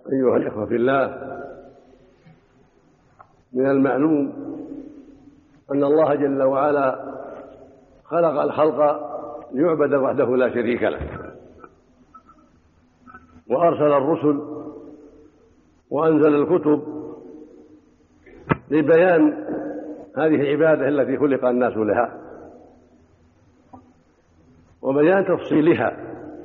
أيها الإخوة في الله، من المعلوم أن الله جل وعلا خلق الخلق ليعبد وحده لا شريك له، وأرسل الرسل وأنزل الكتب لبيان هذه العبادة التي خلق الناس لها، وبيان تفصيلها،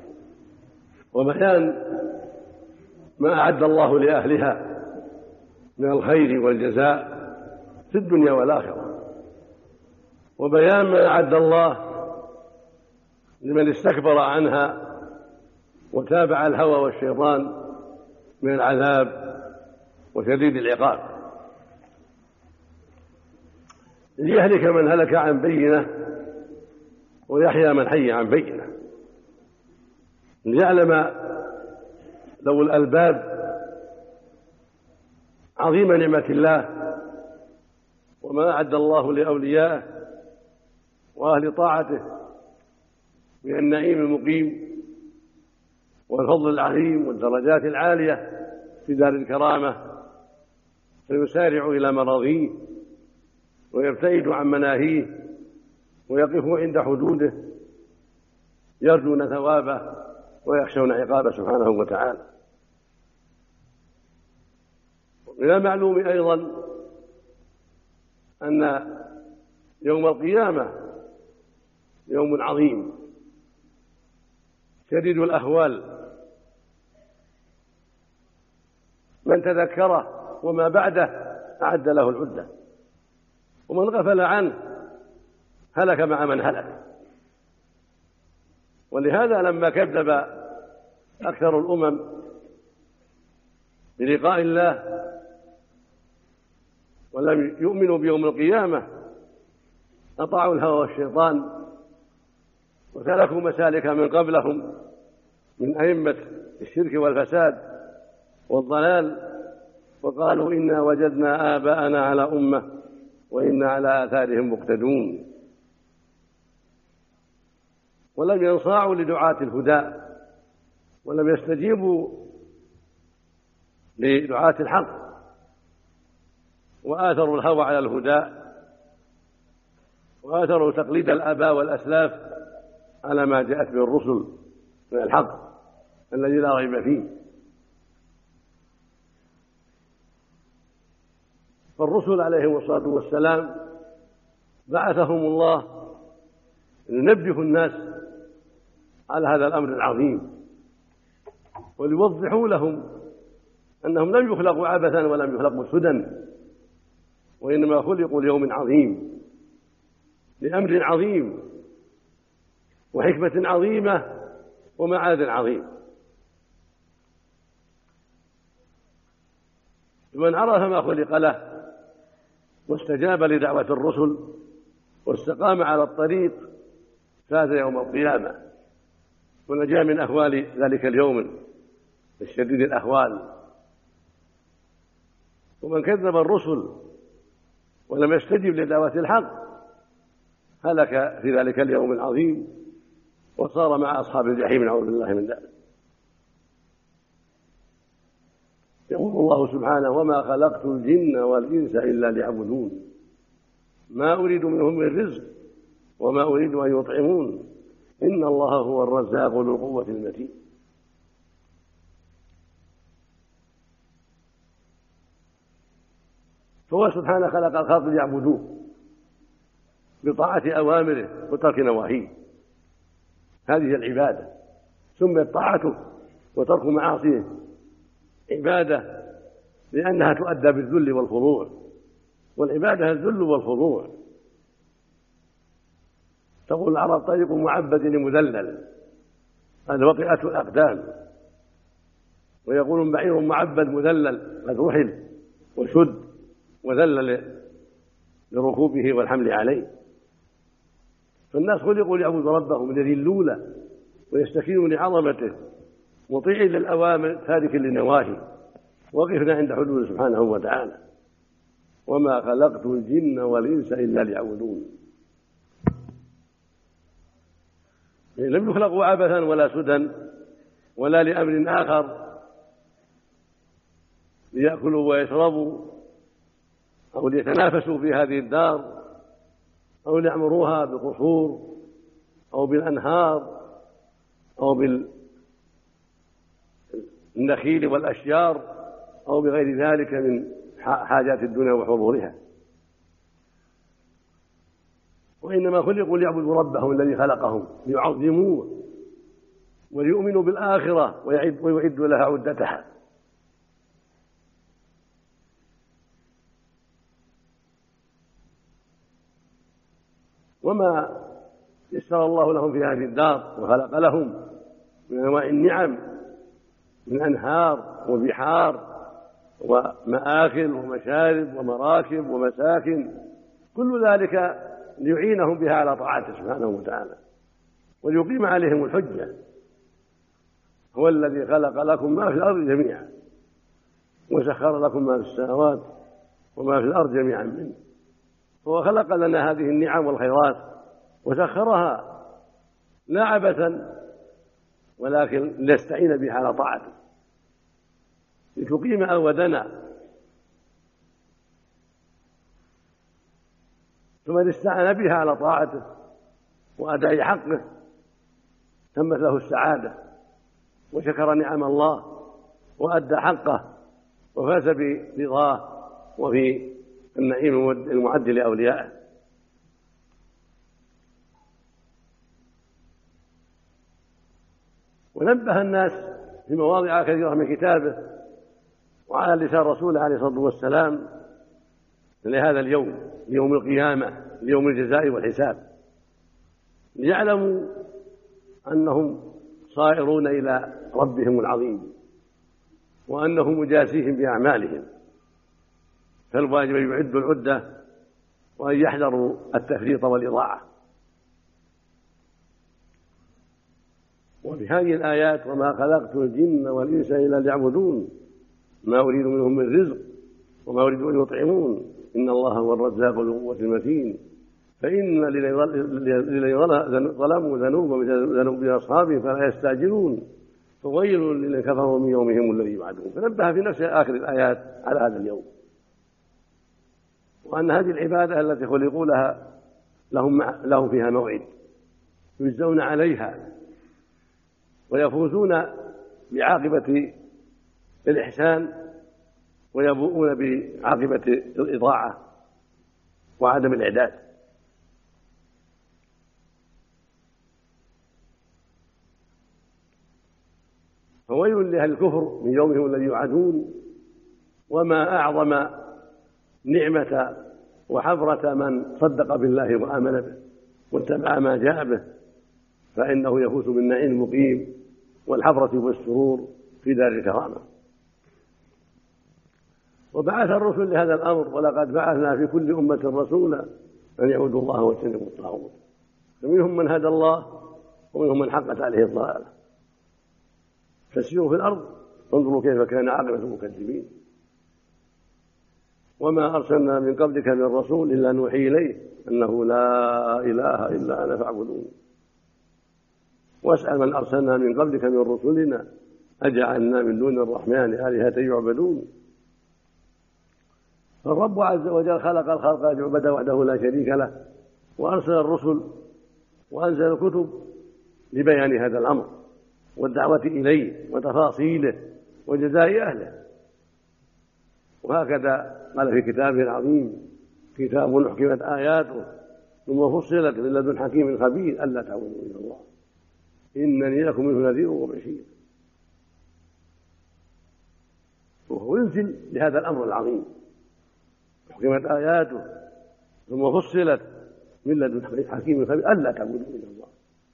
وبيان ما أعد الله لأهلها من الخير والجزاء في الدنيا والآخرة، وبيان ما أعد الله لمن استكبر عنها وتابع الهوى والشيطان من العذاب وشديد العقاب، ليهلك من هلك عن بينة ويحيى من حي عن بينة، ليعلم ذو الألباب عظيم نعمة الله وما أعد الله لأوليائه وأهل طاعته من النعيم المقيم والفضل العظيم والدرجات العالية في دار الكرامة، فيسارع إلى مراضيه ويبتعد عن مناهيه ويقف عند حدوده، يرجون ثوابه ويخشون عقابه سبحانه وتعالى. من المعلوم أيضا أن يوم القيامة يوم عظيم شديد الأهوال، من تذكره وما بعده أعد له العدة، ومن غفل عنه هلك مع من هلك. ولهذا لما كذب أكثر الأمم بلقاء الله ولم يؤمنوا بيوم القيامة أطاعوا الهوى والشيطان وسلكوا مسالك من قبلهم من أئمة الشرك والفساد والضلال، وقالوا إنا وجدنا آباءنا على أمة وإنا على آثارهم مقتدون، ولم ينصاعوا لدعاة الهدى ولم يستجيبوا لدعاة الحق، وآثروا الهوى على الهدى وآثروا تقليد الآباء والأسلاف على ما جاءت به الرسل من الحق الذي لا ريب فيه. فالرسل عليهم الصلاة والسلام بعثهم الله لينبهوا الناس على هذا الأمر العظيم، وليوضحوا لهم أنهم لم يخلقوا عبثا ولم يخلقوا سدى، وإنما خلقوا ليوم عظيم لأمر عظيم وحكمة عظيمة ومعاد عظيم. من عرف ما خلق له واستجاب لدعوة الرسل واستقام على الطريق فاز يوم القيامة ونجا من أهوال ذلك اليوم الشديد الأهوال. ومن كذب الرسل ولم يستجب لدعوة الحق هلك في ذلك اليوم العظيم وصار مع أصحاب الجحيم، نعوذ بالله من ذلك. يقول الله سبحانه: وما خلقت الجن والإنس إلا ليعبدون ما أريد منهم من رزق وما أريد أن يطعمون إن الله هو الرزاق ذو القوة المتين. فهو سبحانه خلق الخلق ليعبدوه بطاعة أوامره وترك نواهيه، هذه العبادة سميت طاعته وترك معاصيه عبادة لأنها تؤدى بالذل والخضوع، والعبادة الذل والخضوع. تقول العرب: طريق معبد لمذلل، هذا وطئة الأقدام. ويقول: بعير معبد مذلل، قد رحل وشد وذلل لركوبه والحمل عليه. فالناس خلقوا ليعبدوا ربهم يذلون ويستكينوا لعظمته مطيعين للأوامر تارك للنواهي، وقفنا عند حدوده سبحانه وتعالى: وما خلقت الجن والإنس إلا ليعبدون. لم يخلقوا عبثا ولا سدى ولا لأمر آخر، ليأكلوا ويشربوا أو ليتنافسوا في هذه الدار أو ليعمروها بالقصور أو بالأنهار أو بالنخيل والأشجار أو بغير ذلك من حاجات الدنيا وحضورها، وإنما خلقوا ليعبدوا ربهم الذي خلقهم ليعظموه وليؤمنوا بالآخرة ويعدوا لها عدتها. وما يسر الله لهم في هذه الدار وخلق لهم من أنواع النعم من أنهار وبحار ومآكل ومشارب ومراكب ومساكن، كل ذلك ليعينهم بها على طاعته سبحانه وتعالى وليقيم عليهم الحجة. هو الذي خلق لكم ما في الأرض جميعا وسخر لكم ما في السماوات وما في الأرض جميعا منه، هو خلق لنا هذه النعم والخيرات وسخرها لا عبثا ولكن لنستعين بها على طاعته لتقيم أودنا. فمن استعان بها على طاعته وأداء حقه تمت له السعادة وشكر نعم الله وأدى حقه وفاز برضاه وفي النعيم المعد لأوليائه. ونبه الناس في مواضع كثيرة من كتابه وعلى لسان رسوله عليه الصلاة والسلام لهذا اليوم، يوم القيامة، ليوم الجزاء والحساب، ليعلموا أنهم صائرون إلى ربهم العظيم وأنه مجازيهم بأعمالهم، فالواجب أن يعدوا العدة وأن يحذروا التفريط والإضاعة. وفي هذه الآيات وما خلقت الجن والإنس إلا ليعبدون ما أريد منهم من رزق وما أريد أن يطعمون إن الله هو الرزاق ذو القوة المتين فإن الذين ظلموا ذنوبا مثل ذنوب أصحابهم فلا يستعجلون فويل للذين كفروا من يومهم الذي يوعدون. فنبه في نفس آخر الآيات على هذا اليوم وأن هذه العبادة التي خلقوا لها لهم فيها موعد يجزون عليها ويفوزون بعاقبة الإحسان ويبوؤون بعاقبة الإضاعة وعدم الإعداد. فويل لأهل الكفر من يومهم الذي يوعدون. وما أعظم نعمة وحفرة من صدق بالله وآمن به واتبع ما جاء به فإنه يفوز بالنعيم المقيم والحفرة والسرور في دار الكرامة. وبعث الرسل لهذا الأمر ولقد بعثنا في كل أمة رسولا أن يعبدوا الله واجتنبوا الطاغوت فمنهم من هدى الله ومنهم من حقت عليه الضلالة فسيروا في الأرض انظروا كيف كان عاقبة المكذبين. وما أرسلنا من قبلك من رسول إلا نوحي إليه أنه لا إله إلا أنا فاعبدون واسأل من أرسلنا من قبلك من رسلنا أجعلنا من دون الرحمن آلهة يعبدون. فالرب عز وجل خلق الخلق ليعبد وحده لا شريك له وأرسل الرسل وأنزل الكتب لبيان هذا الأمر والدعوة إليه وتفاصيله وجزاء أهله. وهكذا قال في كتابه العظيم كتاب حكمت آياته ثم فصلت من لدن حكيم خبير ألا تعبدوا إلا الله إنني لكم منه نذير وبشير. وهو ينزل لهذا الأمر العظيم حكمت آياته ثم فصلت من لدن حكيم خبير ألا تعبدوا إلا الله.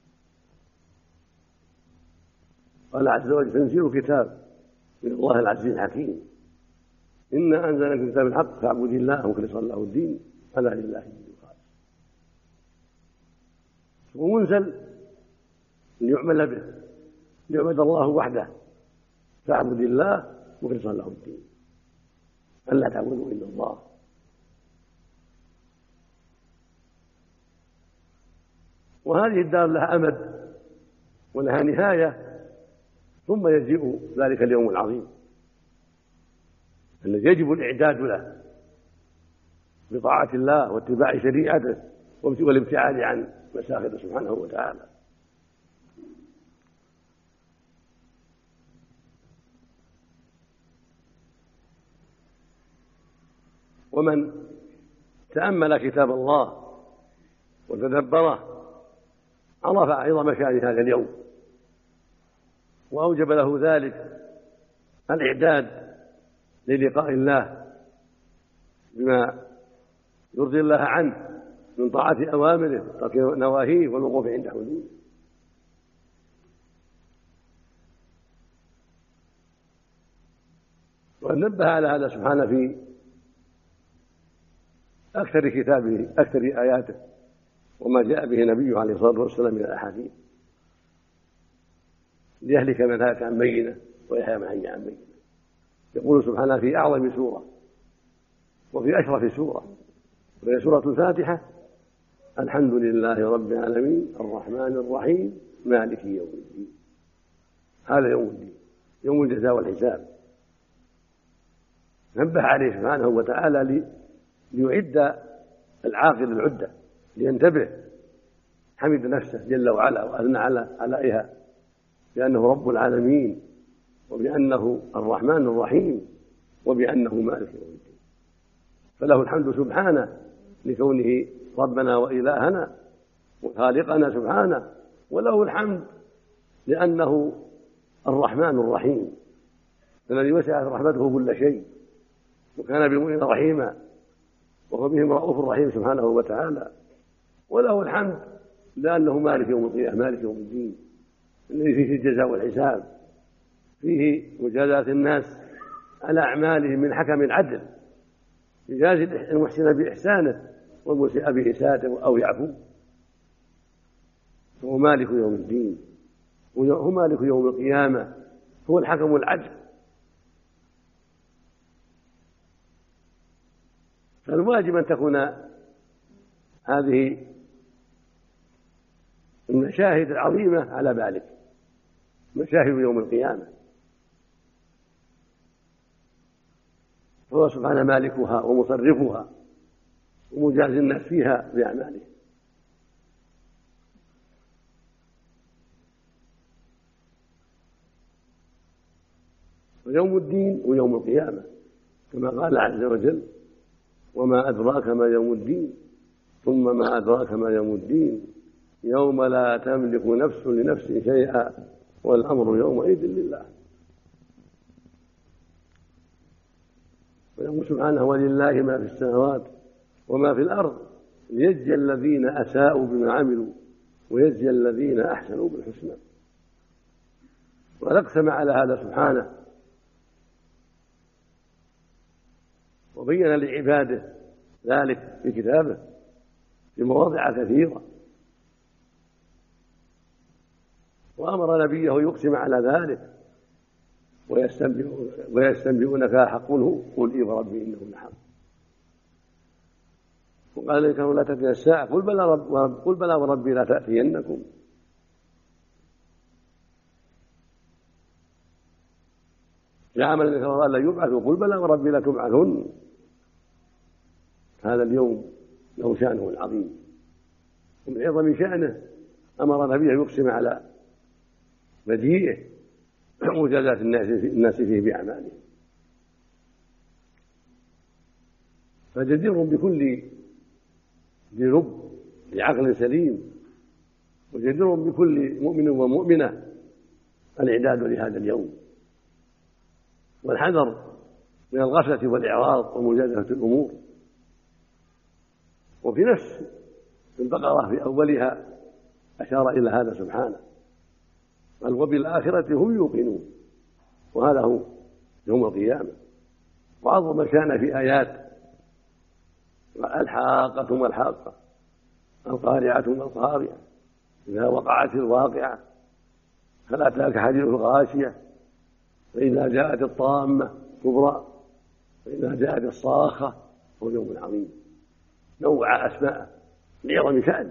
قال عز وجل تنزيل كتاب من الله العزيز الحكيم إنا أنزلنا كتاب الحق فاعبد الله مخلصا له الدين ألا لله الدين الخالص. ومنزل ليعمل به ليعبد الله وحده فاعبد الله مخلصا له الدين ألا تعبدوا إلا الله. وهذه الدار لها أمد ولها نهاية ثم يجيء ذلك اليوم العظيم الذي يجب الإعداد له بطاعة الله واتباع شريعته والابتعاد عن مساخطه سبحانه وتعالى. ومن تأمل كتاب الله وتدبره عرف عظم شأن هذا اليوم، وأوجب له ذلك الإعداد للقاء الله بما يرضي الله عنه من طاعة أوامره وترك نواهيه والوقوف عند حدوده. وقد نبه على هذا سبحانه في أكثر كتابه أكثر آياته وما جاء به نبيه عليه الصلاة والسلام من الأحاديث، ليهلك من هلك عن بينه ويحيى من حي عن بينه. يقول سبحانه في أعظم سورة وفي أشرف سورة وهي سورة الفاتحة: الحمد لله رب العالمين الرحمن الرحيم مالك يوم الدين. هذا يوم الدين، يوم الجزاء والحساب. نبه عليه سبحانه وتعالى ليعد العاقل العدة، لينتبه. حمد نفسه جل وعلا وأثنى عليها بأنه رب العالمين، وبأنه الرحمن الرحيم، وبأنه مالك يوم الدين. فله الحمد سبحانه لكونه ربنا وإلهنا وخالقنا سبحانه، وله الحمد لأنه الرحمن الرحيم الذي وسعت رحمته كل شيء وكان بالمؤمنين رحيما وهو بهم رؤوف رحيم سبحانه وتعالى. وله الحمد لأنه مالك يوم القيامة، مالك يوم الدين الذي فيه الجزاء والحساب، فيه مجازاة الناس على أعمالهم من حكم العدل يجازي المحسن بإحسانه والمسيء بإساءته أو يعفو. هو مالك يوم الدين، هو مالك يوم القيامة، هو الحكم العدل. فالواجب أن تكون هذه المشاهد العظيمة على بالك، مشاهد يوم القيامة، فهو سبحانه مالكها ومصرفها ومجاز الناس فيها بأعماله. ويوم الدين ويوم القيامة كما قال عز وجل: وما أدراك ما يوم الدين ثم ما أدراك ما يوم الدين يوم لا تملك نفس لنفس شيئا والأمر يومئذ لله. ويقول سبحانه: ولله ما في السماوات وما في الأرض ليجزي الذين أساءوا بما عملوا ويجزي الذين أحسنوا بالحسنى. وأقسم على هذا سبحانه وبين لعباده ذلك في كتابه في مواضع كثيرة، وأمر نبيه يقسم على ذلك ويستنبئونك حق هو قل إي وربي إنه لحق. وقال إن كانوا لا تأتي الساعة قل بلى وربي لا تأتينكم. زعم الذين كفروا أن لا يبعثوا قل بلى وربي لا تبعثن. هذا اليوم له شأنه العظيم، ومن عظم شأنه أمر نبيه يقسم على مجيئه ومجازاة الناس فيه بأعمالهم. فجدير بكل ذي لب بعقل سليم، وجدير بكل مؤمن ومؤمنة الإعداد لهذا اليوم والحذر من الغفلة والإعراض ومجازفة الأمور. وفي نفس البقرة في أولها أشار إلى هذا سبحانه، قال: وبالآخرة هم يوقنون. وهذا هو يوم القيامة. وعظم شأن في آيات: الحاقة ما الحاقة، القارعة ما القارعة، إذا وقعت الواقعة، هل أتاك حديث الغاشية، فإذا جاءت الطامة كبرى، فإذا جاءت الصاخة. هو يوم عظيم نوع أسماء لعظم شأنه.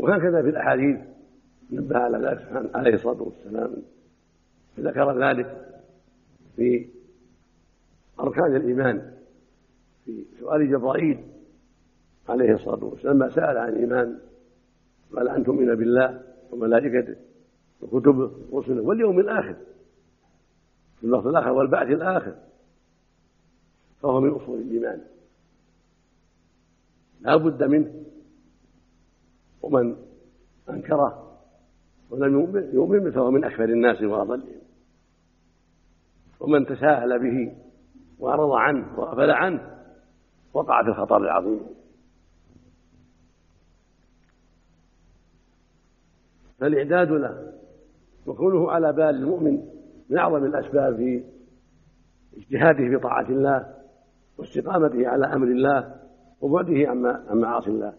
وهكذا في الأحاديث نبه على ذلك سبحانه عليه الصلاة والسلام، ذكر ذلك في أركان الإيمان في سؤال جبرائيل عليه الصلاة والسلام لما سأل عن الإيمان قال أن تؤمن بالله وملائكته وكتبه ورسله واليوم الآخر في اللفظ الآخر والبعث الآخر، فهو من أصول الإيمان لا بد منه، ومن أنكره ولم يؤمن فهو من أكثر الناس وأضلهم، ومن تساهل به وأعرض عنه وغفل عنه وقع في الخطر العظيم. فالإعداد له وكونه على بال المؤمن من أعظم الأسباب في اجتهاده في طاعة الله واستقامته على أمر الله وبعده عن معاصي الله.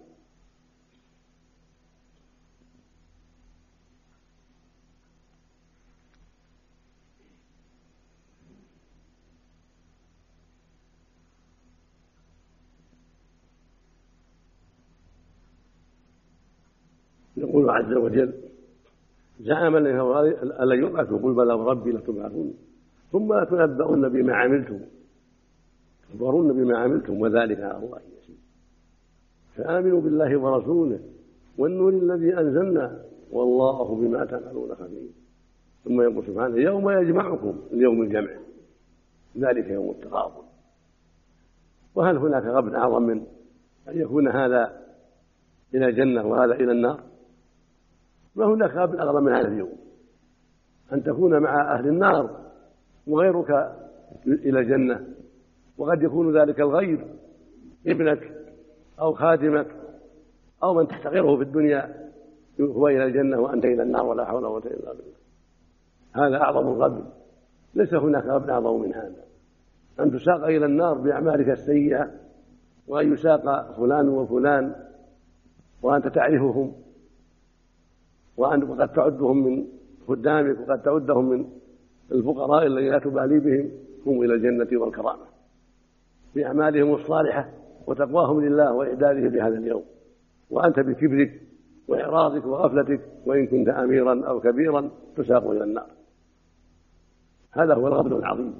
يقول عز وجل زعم الذين ألا يبعثوا قل بلى وربي لتبعثون ثم لتنبؤن بما عملتم تخبرون بما عملتم وذلك على الله يسير. فآمنوا بالله ورسوله والنور الذي أنزلنا والله بما تعملون خبير. ثم يقول سبحانه يوم يجمعكم اليوم الجمع ذلك يوم التغابن. وهل هناك غبن أعظم من أن يكون هذا إلى الجنة وهذا إلى النار؟ ما هناك غبن أعظم من هذا اليوم، أن تكون مع أهل النار وغيرك إلى الجنة، وقد يكون ذلك الغير ابنك أو خادمك أو من تحتقره في الدنيا هو إلى الجنة وأنت إلى النار ولا حول ولا قوة إلا بالله. هذا أعظم الغبن، ليس هناك غبن أعظم من هذا، أن تساق إلى النار بأعمالك السيئة وأن يساق فلان وفلان وأنت تعرفهم وقد تعدهم من خدامك وقد تعدهم من الفقراء الذين لا تبالي بهم، هم إلى الجنة والكرامة بأعمالهم الصالحة وتقواهم لله وإعداده بهذا اليوم، وأنت بكبرك وإعراضك وغفلتك وإن كنت أميرا أو كبيرا تساق إلى النار. هذا هو الغبن العظيم.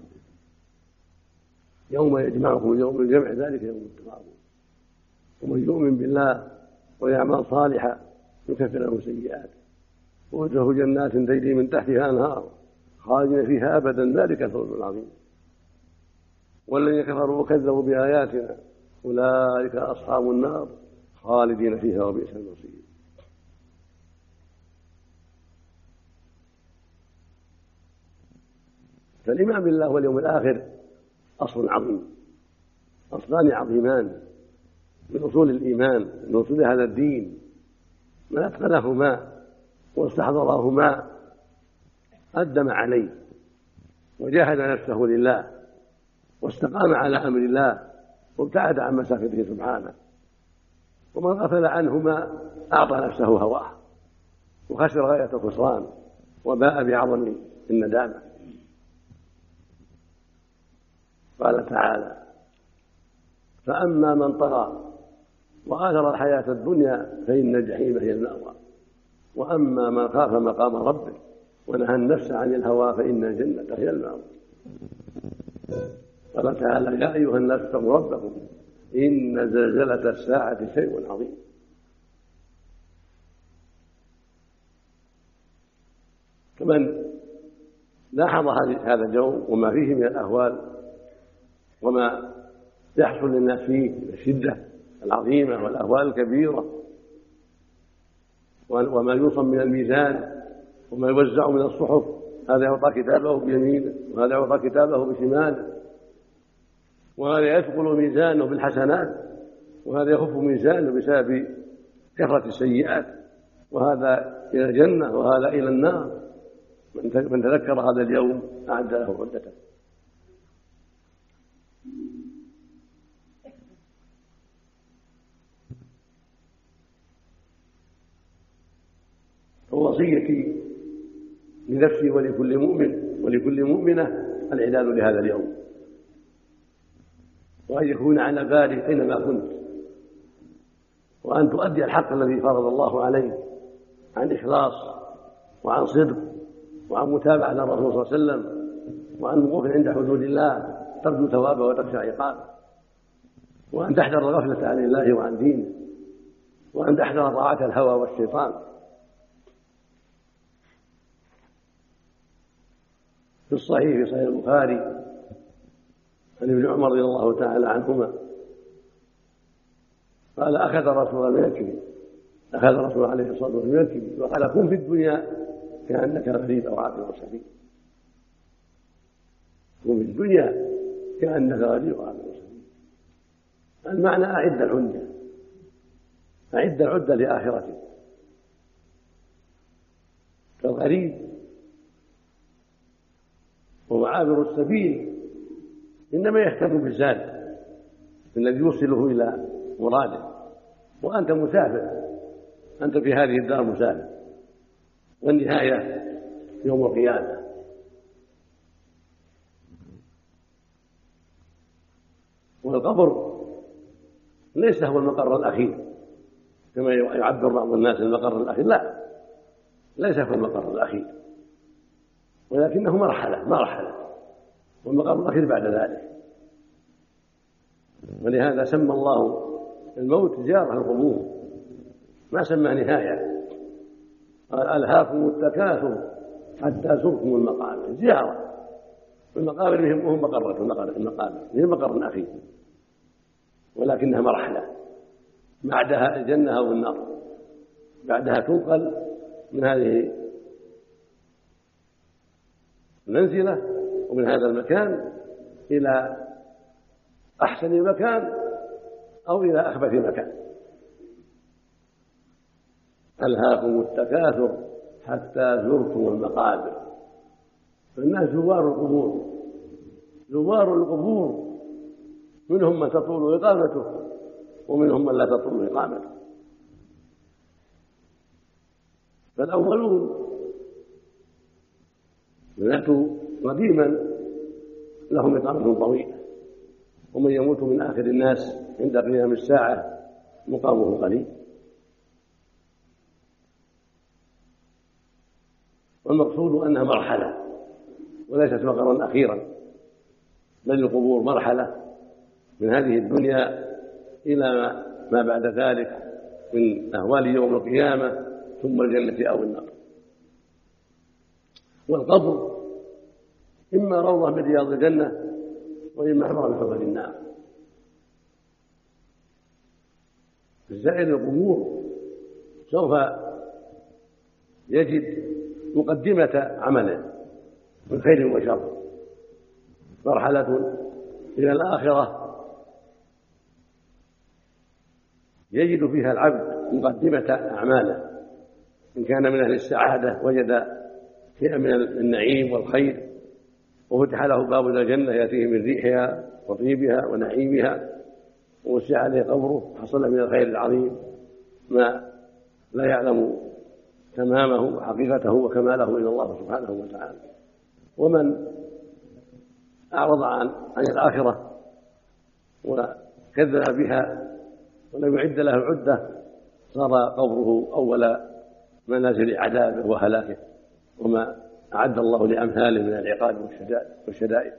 يوم يجمعكم يوم الجمع ذلك يوم التغابن. ومن يؤمن بالله ويعمل صالحا يكفر له سيئاته ويدخله جنات تجري من تحتها أنهار خالدين فيها أبدا ذلك الفوز العظيم. والذين كفروا وكذبوا بآياتنا أولئك أصحاب النار خالدين فيها وبئس المصير. فالإيمان بالله واليوم الآخر أصل عظيم، أصلان عظيمان من أصول الإيمان، من أصول هذا الدين. من أتقنهما واستحضرهما أدم عليه وجاهد نفسه لله واستقام على أمر الله وابتعد عن مسافته سبحانه. ومن غفل عنهما أعطى نفسه هواه وخسر غاية الخسران وباء بعظم الندامة. قال تعالى فأما من طغى وآثر الحياة الدنيا فإن الجحيم هي المأوى وأما من خاف مقام ربه ونهى النفس عن الهوى فإن الجنة هي المأوى. قال تعالى يا أيها الناس اتقوا ربكم إن زلزلة الساعة شيء عظيم. فمن لاحظ هذا اليوم وما فيه من الأهوال وما يحصل للناس فيه من الشدة العظيمة والأهوال الكبيرة وما يوصل من الميزان وما يوزع من الصحف، هذا يعطى كتابه بيمينه وهذا يعطى كتابه بشماله، وهذا يثقل ميزانه بالحسنات وهذا يخف ميزانه بسبب كثرة السيئات، وهذا إلى الجنة وهذا إلى النار. من تذكر هذا اليوم أعد له عدته. فوصيتي لنفسي ولكل مؤمن ولكل مؤمنة الإعداد لهذا اليوم، وأن يكون على باله أينما كنت، وأن تؤدي الحق الذي فرض الله عليه عن إخلاص وعن صدق وعن متابعة للرسول صلى الله عليه وسلم وعن وقوف عند حدود الله ترجو ثوابه وتخشى عقابه، وأن تحذر الغفلة عن الله وعن دينه، وأن تحذر طاعة الهوى والشيطان. في الصحيح في صحيح البخاري عن ابن عمر رضي الله تعالى عنهما قال أخذ رسول الله عليه الصلاة والسلام من الكبر وقال كن في الدنيا كأنك غريب أو عابر سبيل. كن في الدنيا كأنك غريب أو عابر سبيل. المعنى أعد العدة لآخرتك. كالغريب وهو عابر السبيل إنما يهتم بالزاد الذي يوصله إلى مراده، وأنت مسافر، أنت في هذه الدار مسافر، والنهاية يوم القيامة. والقبر ليس هو المقر الأخير كما يعبر بعض الناس المقر الأخير، لا، ليس هو المقر الأخير، ولكنه مرحلة والمقر الأخير بعد ذلك. ولهذا سمى الله الموت زيارة القبور، ما سمى نهاية. قال ألهاكم التكاثر حتى زرتم المقابر. زيارة المقابر هم المقابر هي المقر الأخير، ولكنها مرحلة، بعدها الجنة أو النار، بعدها تنقل من هذه المنزلة ومن هذا المكان إلى أحسن مكان أو إلى أخبث مكان. ألهاكم التكاثر حتى زرتم المقابر. فالناس زوار القبور منهم من تطول إقامته ومنهم من لا تطول إقامته. فالأولون ماتوا قديما لهم إقامة طويلة، ومن يموت من آخر الناس عند قيام الساعة مقامه قليل. والمقصود أنها مرحلة وليست مقرا أخيرا، بل القبور مرحلة من هذه الدنيا إلى ما بعد ذلك من أهوال يوم القيامة ثم الجنة أو النار. والقبر إما روضة من رياض الجنة وإما حفرة من حفر النار. الزائر القبور سوف يجد مقدمة عمله من خير وشر، مرحلة إلى الآخرة يجد فيها العبد مقدمة أعماله، إن كان من أهل السعادة وجد شيئا من النعيم والخير وفتح له باب الجنة يأتيه من ريحها وطيبها ونعيمها، ووسع عليه قبره، حصل من الخير العظيم ما لا يعلم تمامه وحقيقته وكماله إلا الله سبحانه وتعالى. ومن أعرض عن الآخرة وكذب بها ولم يعد له العدة صار قبره أول منازل عذابه وهلاكه، وما أعد الله لأمثاله من العقاب والشدائد.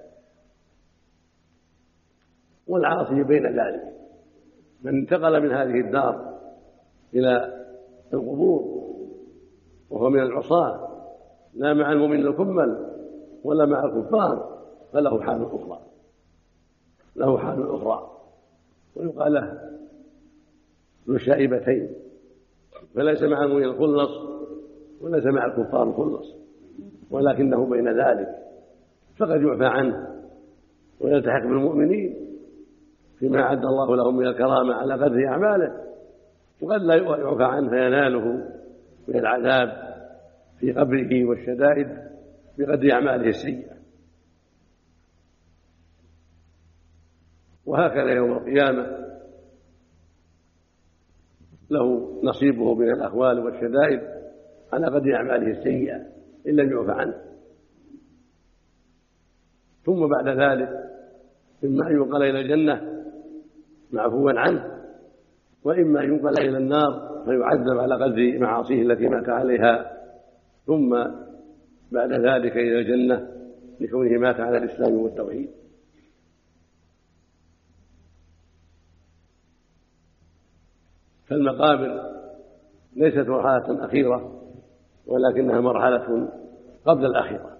والعاصي بين ذلك من انتقل من هذه الدار إلى القبور وهو من العصاة لا مع المؤمن الكمل ولا مع الكفار، فله حال أخرى، ويقال له ذو الشائبتين، فليس مع المؤمن الخلص وليس مع الكفار الخلص، ولكنه بين ذلك، فقد يعفى عنه ويلتحق بالمؤمنين فيما أعد الله لهم من الكرامة على قدر أعماله، وقد لا يعفى عنه فيناله من العذاب في قبره والشدائد بقدر أعماله السيئة. وهكذا يوم القيامة له نصيبه من الأهوال والشدائد على قدر أعماله السيئة إن لم يعفى عنه. ثم بعد ذلك إما أن ينقل إلى الجنة معفوا عنه، وإما أن ينقل إلى النار فيعذب على قدر معاصيه التي مات عليها، ثم بعد ذلك إلى الجنة لكونه مات على الإسلام والتوحيد. فالمقابر ليست مرحلة أخيرة ولكنها مرحلة قبل الأخيرة.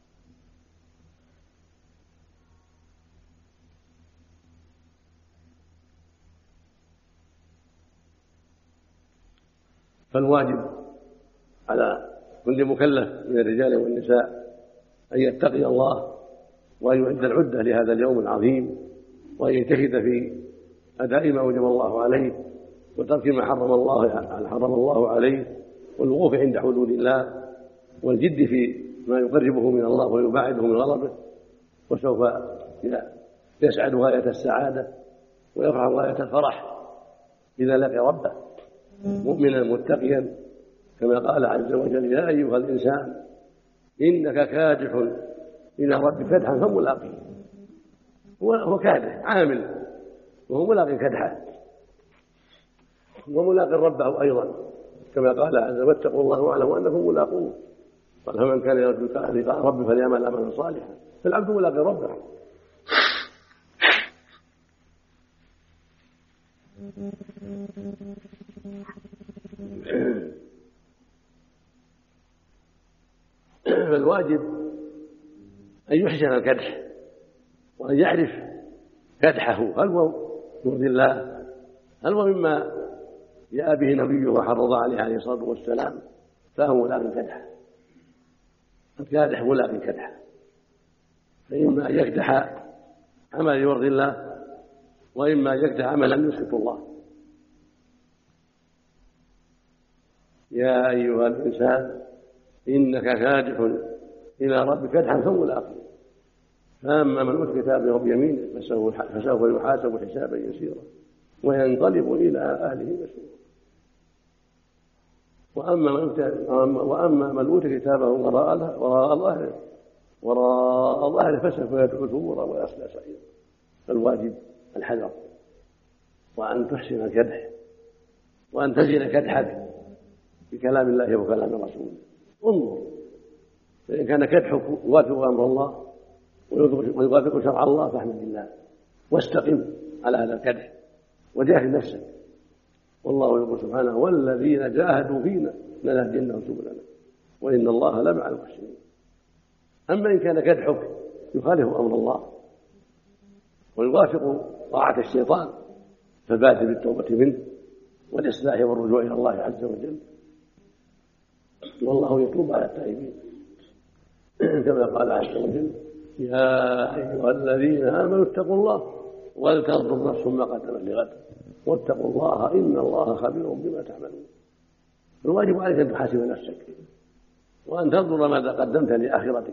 فالواجب على كل مكلف من الرجال والنساء أن يتقي الله وأن يعد العدة لهذا اليوم العظيم، وأن يجتهد في أداء ما وجب الله عليه وترك ما حرم الله عليه، والوقوف عند حدود الله، والجد في ما يقربه من الله ويباعده من غضبه، وسوف يسعد غاية السعادة ويفرح غاية الفرح إذا لقي ربه مؤمنا متقيا، كما قال عز وجل: يا أيها الإنسان إنك كادح إلى ربك كدحا فملاقيه. هو كادح عامل وهو ملاقي كدحه وملاقي ربه أيضا، كما قال عز وجل: واتقوا الله واعلموا أنكم ملاقوه. قال: فمن كان يرجو لقاء ربه فليعمل عملا صالحا. فالعبد ملاقي ربه. فالواجب أن يحسن الكدح وأن يعرف كدحه، هل هو يرضي الله، هل هو مما جاء به نبيه وحرض عليه عليه الصلاة والسلام، فهو ملاق كدحه. الكادح ملاق كدحه، فإما أن يكدح عملا يرضي الله، وإما أن يكدح عملا يسخط الله. يا أيها الإنسان إنك كادح إلى ربك كدحا فملاقيه. فأما من أوتي كتابه بيمينه فسوف يحاسب حسابا يسيرا وينقلب إلى أهله مسرورا. وأما من أوتي كتابه وراء ظهره فسوف يدعو ثبورا ويصلى سعيرا. فالواجب الحذر، وأن تحسن الكدح، وأن تزن كدحك بكلام الله وكلام رسوله. انظر، فإن كان كدحك يوافق أمر الله ويوافق شرع الله فاحمد الله واستقم على هذا الكدح وجاهد نفسك. والله يقول سبحانه: والذين جاهدوا فينا لنهدينهم سبلنا وإن الله لمع المحسنين. أما إن كان كدحك يخالف أمر الله ويوافق طاعة الشيطان فبادر بالتوبة منه والإصلاح والرجوع إلى الله عز وجل، والله يتوب على التائبين، كما قال عز وجل: يا أيها الذين آمنوا اتقوا الله ولتنظر نفس ما قدمت لغد واتقوا الله إن الله خبير بما تعملون. الواجب عليك أن تحاسب نفسك وأن تنظر ماذا قدمت لآخرتك.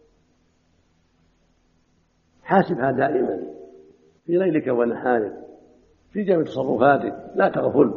حاسبها دائما في ليلك ونهارك، في جميع تصرفاتك، لا تغفل.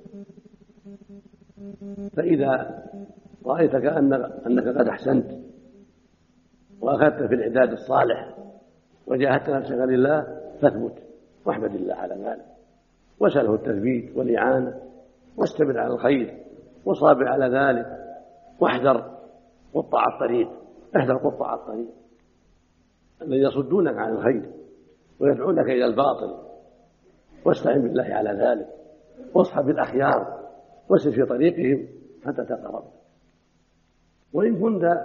فإذا رأيتك أنك قد أحسنت وأخذت في الإعداد الصالح وجاهدت نفسك لله فاثبت واحمد الله على ذلك واسأله التثبيت والإعانة، واستمر على الخير وصابر على ذلك، واحذر قطاع الطريق، احذر قطاع الطريق الذين يصدونك عن الخير ويدعونك إلى الباطل، واستعن بالله على ذلك، واصحب الأخيار واسر في طريقهم حتى تقرب. وإن كنت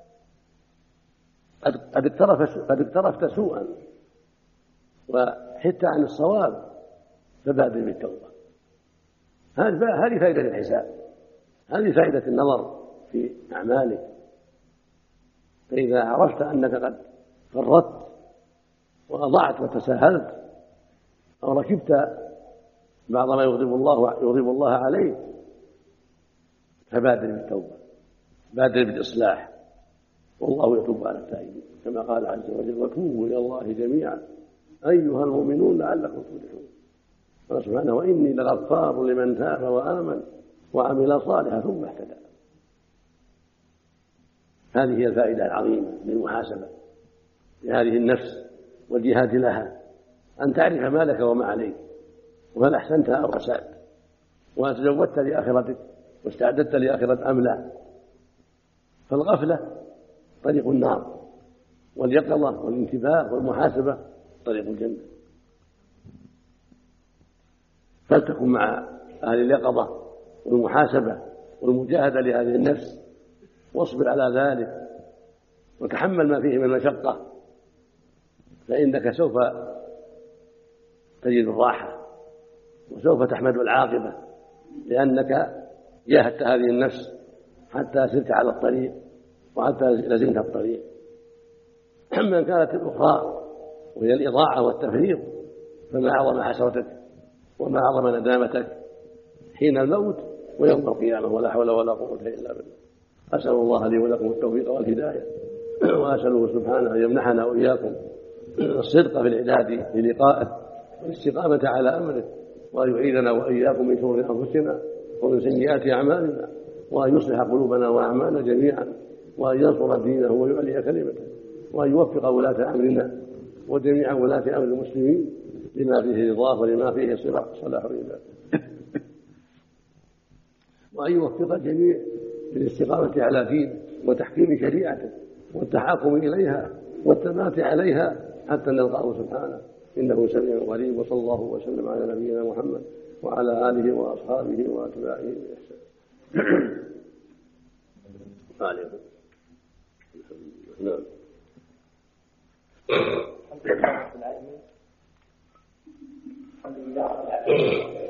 قد اقترفت سوءا وحدت عن الصواب فبادر بالتوبة. هذه فائدة الحساب، هذه فائدة النظر في أعمالك. فإذا عرفت أنك قد فرطت وأضعت وتساهلت أو ركبت بعض ما يغضب الله عليه فبادر بالتوبة، بادر بالإصلاح، والله يتوب على التائبين، كما قال عز وجل: وتوبوا إلى الله جميعا أيها المؤمنون لعلكم تفلحون. قال سبحانه: وإني لغفار لمن تاب وآمن وعمل صالحا ثم اهتدى. هذه هي الفائدة العظيمة للمحاسبة لهذه النفس والجهاد لها، أن تعرف ما لك وما عليك، وهل أحسنتها أو أسأت، وهل تزودت لآخرتك واستعددت لآخرة أم لا. فالغفلة طريق النار، واليقظة والانتباه والمحاسبة طريق الجنة. فلتكن مع أهل اليقظة والمحاسبة والمجاهدة لهذه النفس، واصبر على ذلك وتحمل ما فيه من مشقة، فإنك سوف تجد الراحة وسوف تحمد العاقبة، لأنك جاهدت هذه النفس حتى سرت على الطريق وحتى لزمت الطريق. أما إن كانت الأخرى وهي الإضاعة والتفريط فما أعظم حسرتك وما أعظم ندامتك حين الموت ويوم القيامة، ولا حول ولا قوة إلا بالله. أسأل الله لي ولكم التوفيق والهداية، وأسأله سبحانه أن يمنحنا وإياكم الصدق في العداد للقائه والاستقامة على أمره، وأن يعيذنا وإياكم من شرور أنفسنا ومن سيئات أعمالنا، وأن يصلح قلوبنا وأعمالنا جميعا، وأن ينصر دينه ويعلي كلمته، وأن يوفق ولاة أمرنا وجميع ولاة أمر المسلمين لما فيه رضاه ولما فيه صلاح عباده، وأن يوفق الجميع للاستقامة على دينه وتحكيم شريعته والتحاكم إليها والثبات عليها حتى نلقاه سبحانه، إنه سميع قريب. وصلى الله وسلم على نبينا محمد وعلى آله وأصحابه وأتباعه بإحسان. نعم. الحمد لله رب العالمين. الحمد لله رب العالمين.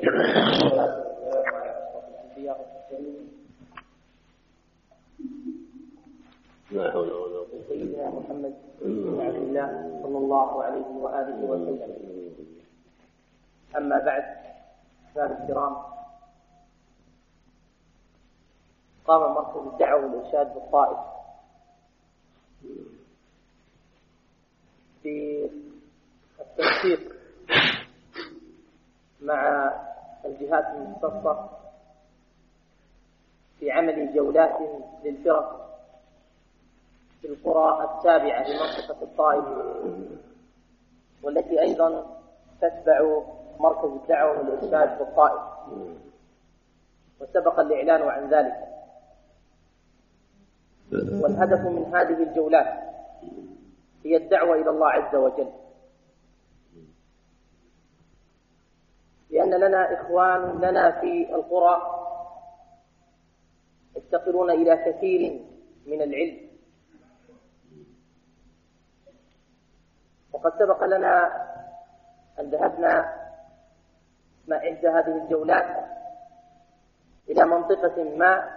لا حول ولا قوة إلا بالله. محمد بن عبد الله صلى الله عليه وآله وسلم. أما بعد، أحباب الكرام، قام مركز الدعوة والإرشاد بالطائف بالتنسيق مع الجهات المختصة في عمل جولات للفرق في القرى التابعة لمنطقة الطائف، والتي أيضا تتبع مركز الدعوة والإرشاد بالطائف، وسبق الإعلان عن ذلك. والهدف من هذه الجولات هي الدعوة إلى الله عز وجل، لأن لنا إخوان لنا في القرى يفتقرون إلى كثير من العلم، وقد سبق لنا أن ذهبنا مع إحدى هذه الجولات إلى منطقة ما،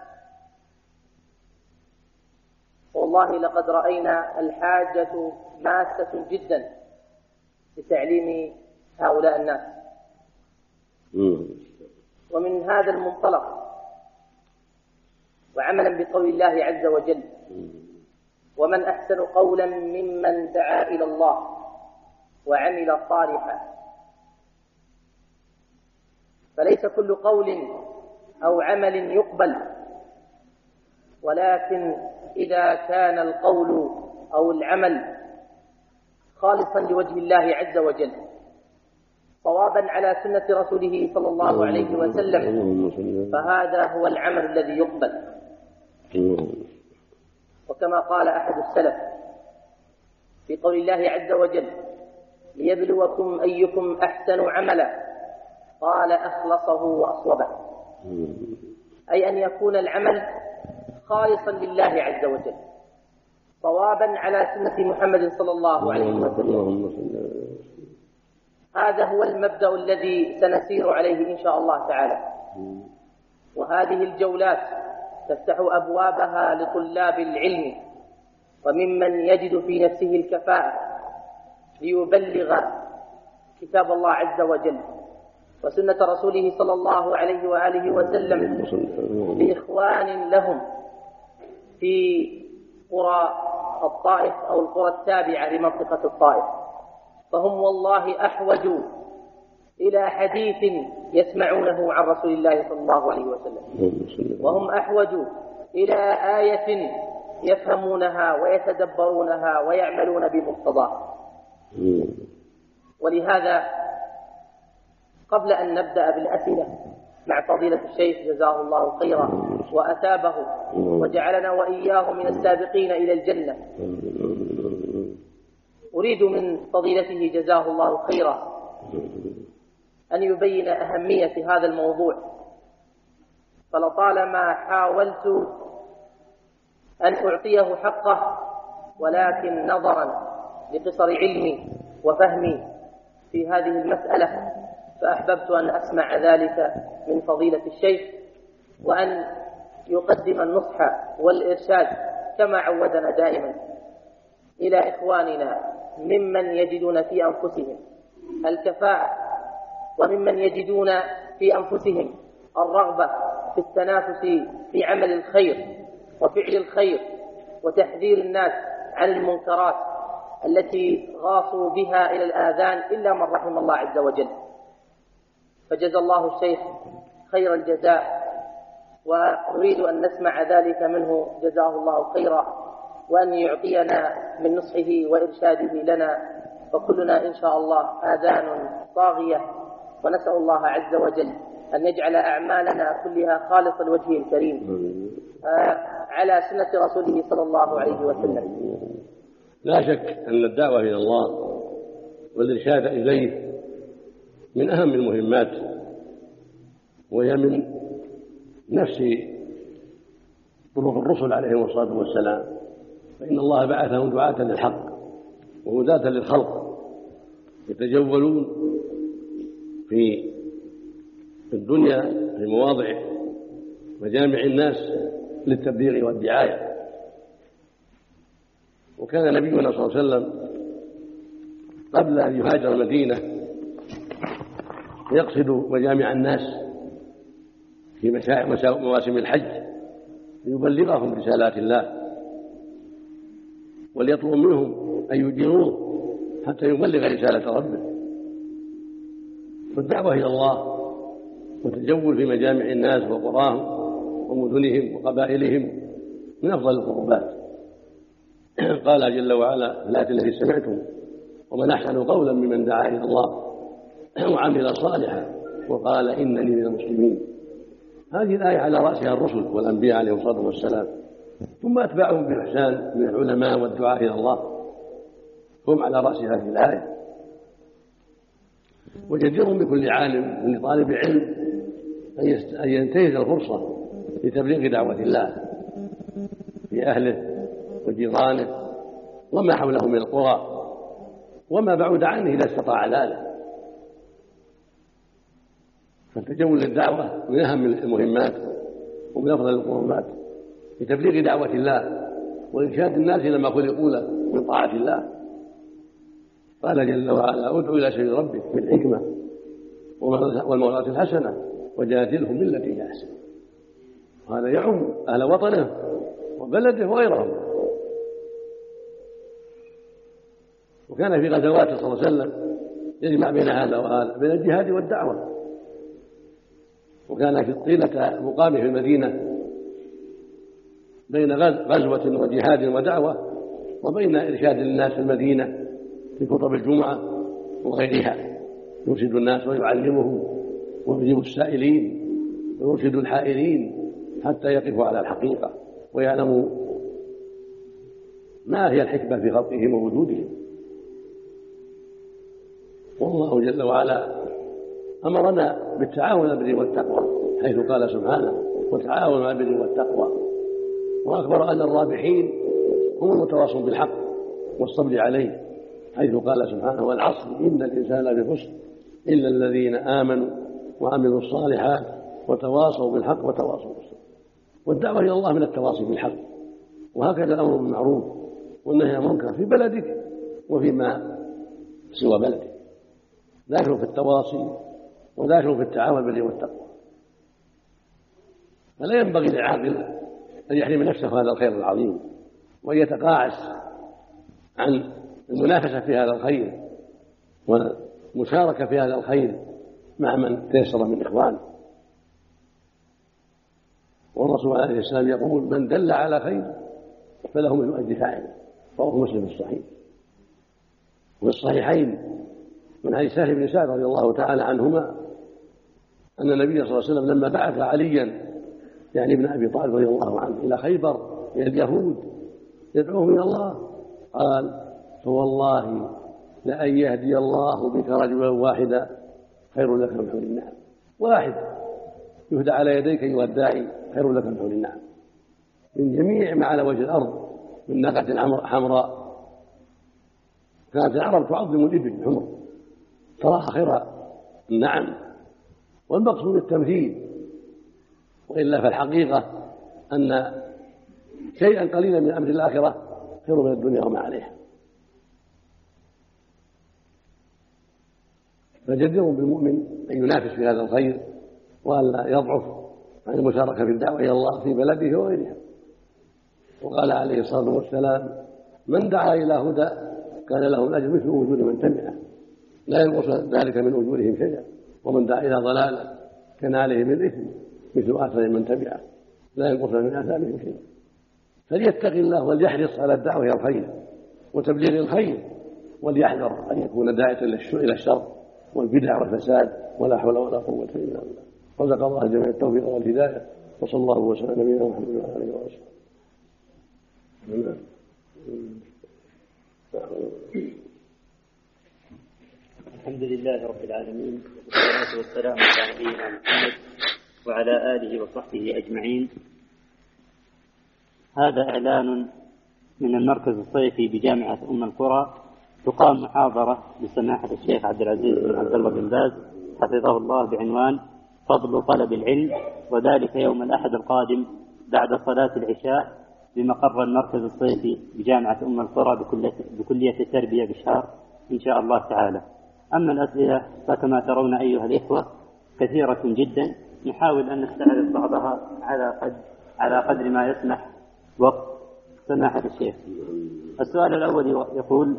والله لقد رأينا الحاجة ماسة جدا لتعليم هؤلاء الناس. ومن هذا المنطلق وعملا بقول الله عز وجل: ومن أحسن قولا ممن دعا إلى الله وعمل صالحا. فليس كل قول أو عمل يقبل، ولكن إذا كان القول أو العمل خالصا لوجه الله عز وجل، صوابا على سنة رسوله صلى الله عليه وسلم، فهذا هو العمل الذي يقبل. وكما قال أحد السلف في قول الله عز وجل: ليبلوكم أيكم أحسن عملا، قال أخلصه وأصوبه، أي أن يكون العمل خالصا لله عز وجل، صوابا على سنة محمد صلى الله عليه وسلم. هذا هو المبدأ الذي سنسير عليه إن شاء الله تعالى. وهذه الجولات تفتح أبوابها لطلاب العلم وممن يجد في نفسه الكفاءة ليبلغ كتاب الله عز وجل وسنة رسوله صلى الله عليه وآله وسلم بإخوان لهم في قرى الطائف أو القرى التابعة لمنطقة الطائف، فهم والله أحوج إلى حديث يسمعونه عن رسول الله صلى الله عليه وسلم، وهم أحوج إلى آية يفهمونها ويتدبرونها ويعملون بمقتضاها. ولهذا قبل أن نبدأ بالأسئلة مع فضيلة الشيخ جزاه الله خيرا وأثابه وجعلنا وإياه من السابقين إلى الجنة، أريد من فضيلته جزاه الله خيرا أن يبين أهمية هذا الموضوع، فلطالما حاولت أن أعطيه حقه، ولكن نظرا لقصر علمي وفهمي في هذه المسألة فأحببت أن أسمع ذلك من فضيلة الشيخ، وأن يقدم النصح والإرشاد كما عودنا دائما إلى إخواننا ممن يجدون في أنفسهم الكفاءة، وممن يجدون في أنفسهم الرغبة في التنافس في عمل الخير وفعل الخير وتحذير الناس عن المنكرات التي غاصوا بها إلى الآذان إلا من رحم الله عز وجل. فجزى الله الشيخ خير الجزاء، ونريد أن نسمع ذلك منه جزاه الله خيرا، وأن يعطينا من نصحه وإرشاده لنا، فكلنا إن شاء الله آذان صاغية، ونسأل الله عز وجل أن يجعل أعمالنا كلها خالصة لوجهه الكريم على سنة رسوله صلى الله عليه وسلم. لا شك أن الدعوة إلى الله والإرشاد إليه من أهم المهمات، وهي من نفس طرق الرسل عليهم الصلاة والسلام، فإن الله بعثهم دعاة للحق وهداة للخلق، يتجولون في الدنيا في مواضع مجامع الناس للتبليغ والدعاية. وكان نبينا صلى الله عليه وسلم قبل أن يهاجر المدينة يقصد مجامع الناس في مواسم الحج ليبلغهم رسالات الله، وليطلب منهم أن يديروه حتى يبلغ رسالة ربه. والدعوة إلى الله والتجول في مجامع الناس وقراهم ومدنهم وقبائلهم من أفضل القربات. قال جل وعلا في الآية التي سمعتم: ومن أحسن قولا ممن دعا إلى الله وعمل صالحا وقال إنني من المسلمين. هذه الآية على رأسها الرسل والأنبياء عليهم الصلاة والسلام، ثم أتباعهم بالإحسان من العلماء والدعاة إلى الله، هم على رأس هذه الآية. وجديرهم بكل عالم من طالب علم أن ينتهز الفرصة لتبليغ دعوة الله في أهله وجيرانه وما حوله من القرى وما بعد عنه إذا استطاع ذلك. فالتجول للدعوة من أهم المهمات ومن أفضل القربات لتبليغ دعوة الله وإرشاد الناس إلى ما خلقوا له من طاعة الله. قال جل وعلا: ادع إلى سبيل ربك بالحكمة والموعظة الحسنة وجادلهم بالتي هي أحسن. هذا يعم أهل وطنه وبلده وغيرهم. وكان في غزوات صلى الله عليه وسلم يجمع بين هذا وهذا، بين الجهاد والدعوة. وكان في طيلة مقامه في المدينة بين غزوة وجهاد ودعوة وبين إرشاد الناس في المدينة في خطب الجمعة وغيرها، يرشد الناس ويعلمهم ويجيب السائلين ويرشد الحائرين حتى يقفوا على الحقيقة ويعلموا ما هي الحكمة في خلقهم ووجودهم. والله جل وعلا أمرنا بالتعاون على البر والتقوى، حيث قال سبحانه: وتعاونوا على البر والتقوى. وأخبر أن الرابحين هم المتواصون بالحق والصبر عليه، حيث قال سبحانه: والعصر إن الإنسان لفي خسر إلا الذين آمنوا وعملوا الصالحات وتواصوا بالحق وتواصوا بالصبر. والدعوة إلى الله من التواصي بالحق، وهكذا الأمر بالمعروف والنهي عن المنكر في بلدك وفيما سوى بلدك، ذاكروا في التواصي وذاكروا في التعاون بالبر والتقوى. فلا ينبغي للعاقل أن يحرم نفسه هذا الخير العظيم وأن يتقاعس عن المنافسة في هذا الخير والمشاركة في هذا الخير مع من تيسر من إخوانه. والرسول عليه السلام يقول: من دل على خير فله مثل أجر فاعله. رواه مسلم في الصحيح. وفي الصحيحين من حديث سهل بن سعد رضي الله تعالى عنهما أن النبي صلى الله عليه وسلم لما بعث عليا يعني ابن أبي طالب رضي الله عنه إلى خيبر إلى اليهود يدعوهم إلى الله قال فوالله لأن يهدي الله بك رجلا واحدا خير لك من حور النعم. واحد يهدى على يديك أيها الداعي خير لك من حور النعم من جميع ما على وجه الأرض من ناقة حمراء. كانت العرب تعظم الإبل الحمر تراها خير النعم، والمقصود التمثيل، وإلا فالحقيقة أن شيئا قليلا من أمر الآخرة خير من الدنيا وما عليها. فجدير بالمؤمن أن ينافس في هذا الخير وألا يضعف عن المشاركة في الدعوة إلى الله في بلده وغيرها. وقال عليه الصلاة والسلام من دعا إلى هدى كان له الأجر مثل أجور من تبعه لا ينقص ذلك من أجورهم شيئا، ومن دعا إلى ضلالة كان عليه من إثم مثل آثار من تبعه لا ينقص من آثامهم شيئا. فليتق الله وليحرص على الدعوة إلى الخير وتبليغ الخير، وليحذر أن يكون داعية إلى الشر والبدع والفساد، ولا حول ولا قوة إلا بالله. رزق الله جميع التوفيق والهداية، وصلى الله وسلم على نبينا محمد وعلى آله وصحبه. الحمد لله رب العالمين، والصلاة والسلام على نبينا محمد وعلى آله وصحبه أجمعين. هذا إعلان من المركز الصيفي بجامعة أم القرى. تقام محاضرة لسماحة الشيخ عبد العزيز بن عبد الله بن باز حفظه الله بعنوان فضل طلب العلم، وذلك يوم الأحد القادم بعد صلاة العشاء بمقر المركز الصيفي بجامعة أم القرى بكلية التربية بشار إن شاء الله تعالى. أما الأسئلة فكما ترون أيها الإخوة كثيرة جدا، نحاول أن نستعرض بعضها على قدر ما يسمح وقت سماحة الشيخ. السؤال الأول يقول: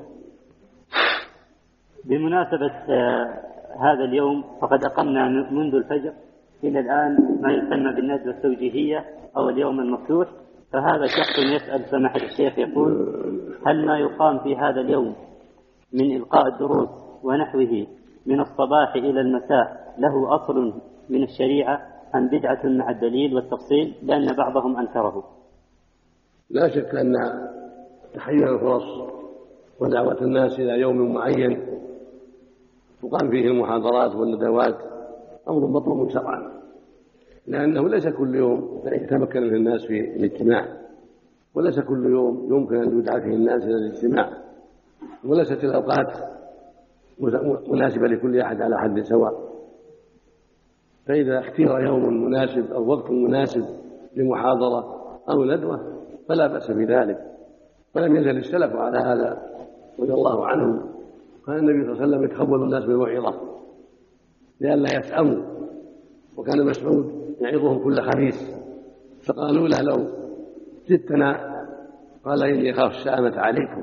بمناسبة هذا اليوم فقد أقمنا منذ الفجر إلى الآن ما يسمى بالندوة التوجيهية أو اليوم المفتوح، فهذا شخص يسأل سماحة الشيخ يقول: هل ما يقام في هذا اليوم من إلقاء الدروس ونحوه من الصباح إلى المساء له أصل من الشريعة أم بدعة مع الدليل والتفصيل، لأن بعضهم أنكره؟ لا شك أن تحير الفرص ودعوة الناس إلى يوم معين تقام فيه المحاضرات والندوات أمر مطلوب شرعا، لأنه ليس كل يوم يتمكن فيه الناس في الاجتماع، وليس كل يوم يمكن أن يدعى فيه الناس إلى الاجتماع، وليست الأوقات مناسبة لكل أحد على حد سواء. فإذا اختير يوم مناسب أو وقت مناسب لمحاضرة أو ندوة فلا بأس بذلك، ولم يزل السلف على هذا رضي الله عنهم. كان النبي صلى الله عليه وسلم يتخول الناس بالموعظة لئلا يسأموا، وكان مسعود يعظهم كل خميس، فقالوا له: لو زدتنا قال: إني أخاف السآمة عليكم.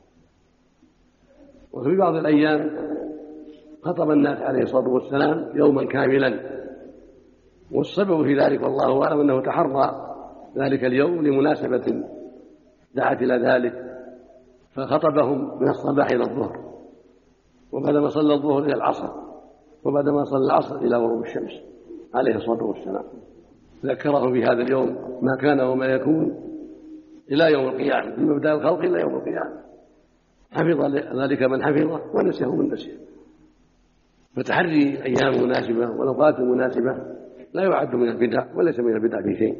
وفي بعض الأيام خطب الناس عليه الصلاة والسلام يوما كاملا، والسبب في ذلك والله أعلم أنه تحرى ذلك اليوم لمناسبة دعت إلى ذلك، فخطبهم من الصباح إلى الظهر، وبعدما صلى الظهر إلى العصر، وبعدما صلى العصر إلى غروب الشمس عليه الصلاة والسلام. ذكرهم في هذا اليوم ما كان وما يكون إلى يوم القيامة، من مبدأ الخلق إلى يوم القيامة. حفظ ذلك من حفظه ونسيه من نسيه. فتحري أيام مناسبة والأوقات مناسبة لا يعد من البدع، وليس من البدع في شيء،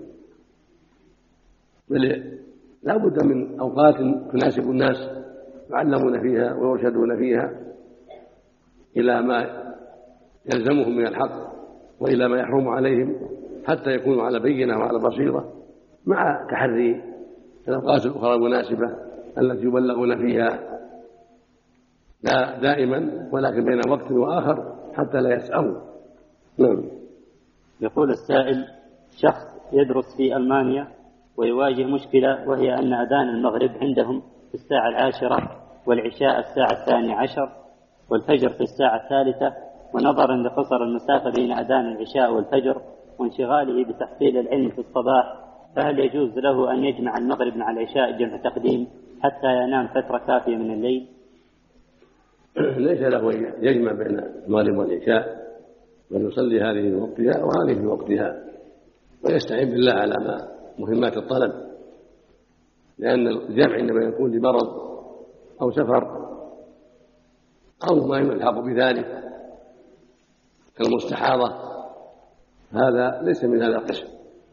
بل لا بد من أوقات تناسب الناس يعلمون فيها ويرشدون فيها إلى ما يلزمهم من الحق وإلى ما يحرم عليهم، حتى يكونوا على بينة وعلى بصيرة، مع تحري الأوقات الأخرى المناسبة التي يبلغون فيها لا دائما ولكن بين وقت وآخر حتى لا يسأموا. نعم. يقول السائل: شخص يدرس في ألمانيا ويواجه مشكلة، وهي أن أذان المغرب عندهم في الساعة 10، والعشاء الساعة 12، والفجر في الساعة 3، ونظرا لقصر المسافة بين أذان العشاء والفجر وانشغاله بتحصيل العلم في الصباح، فهل يجوز له أن يجمع المغرب مع العشاء جمع تقديم حتى ينام فترة كافية من الليل؟ ليس له يجمع بين المغرب والعشاء، ويصلي هذه في وقتها وهذه في وقتها، ويستعين بالله على مهمات الطلب، لأن الجمع عندما يكون لمرض أو سفر أو ما يلحق بذلك كالمستحاضة هذا ليس من هذا القسم.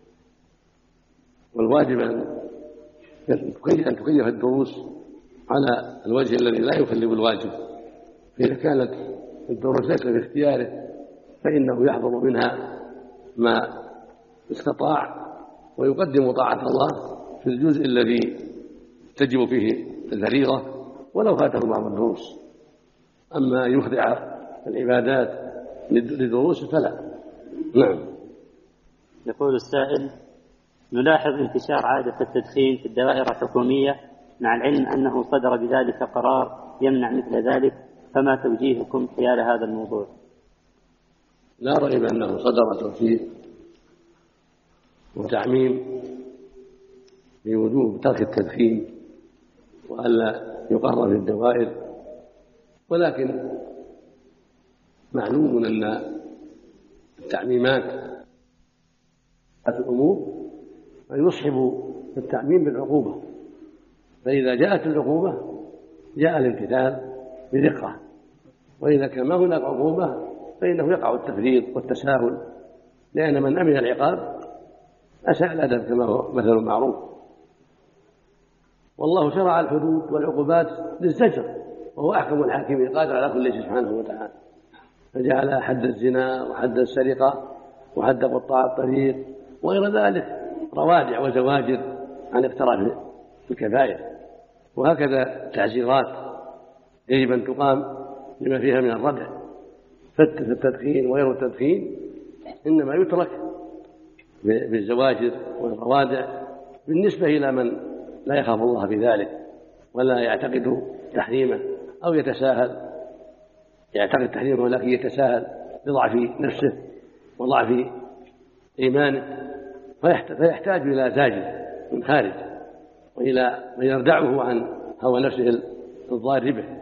والواجب أن تكيف الدروس على الوجه الذي لا يكلف الواجب، فإذا كانت الدروس ليس باختياره فإنه يحضر منها ما استطاع ويقدم طاعة الله في الجزء الذي تجب فيه الفريضة ولو فاته بعض الدروس. أما يخضع العبادات لدروس فلا. نعم. يقول السائل: نلاحظ انتشار عادة التدخين في الدوائر الحكومية مع العلم أنه صدر بذلك قرار يمنع مثل ذلك، فما توجيهكم حيال هذا الموضوع؟ لا ريب أنه صدر توجيه وتعميم بوجوب ترك التدخين وألا يقرر في الدوائر، ولكن معلوم أن التعميمات الأمور يصحب التعميم بالعقوبة، فإذا جاءت العقوبة جاء الامتثال بدقة، وإذا كان ما هناك عقوبة فإنه يقع التفريط والتساهل، لأن من أمن العقاب أساء الأدب كما هو مثل معروف. والله شرع الحدود والعقوبات للزجر، وهو أحكم الحاكمين قادر على كل شيء سبحانه وتعالى، فجعل حد الزنا وحد السرقة وحد قطاع الطريق وغير ذلك روادع وزواجر عن اقتراف الكبائر. وهكذا تعزيرات يجب أن تقام لما فيها من الردع، فالتدخين وغير التدخين إنما يترك بالزواجر والروادع بالنسبة إلى من لا يخاف الله بذلك ولا يعتقد تحريمه أو يتساهل، يعتقد تحريمه ولكن يتساهل لضعف نفسه وضعف إيمانه، فيحتاج إلى زاجر من خارج وإلى من يردعه عن هوى نفسه الضار به.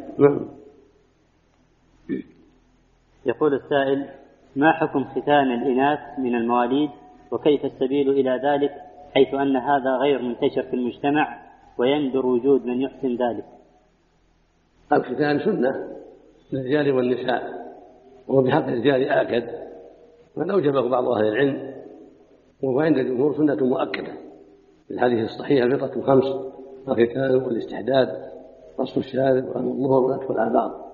يقول السائل: ما حكم ختان الإناث من المواليد، وكيف السبيل إلى ذلك، حيث أن هذا غير منتشر في المجتمع ويندر وجود من يحسن ذلك؟ الختان سنة للرجال والنساء، وهو بحق الرجال آكد، من أوجبه بعض أهل العلم، وهو عند الجمهور سنة مؤكدة. في الحديث الصحيح: الفطرة 5: الختان والاستحداد قص الشارب والظهر ونتف الآباط.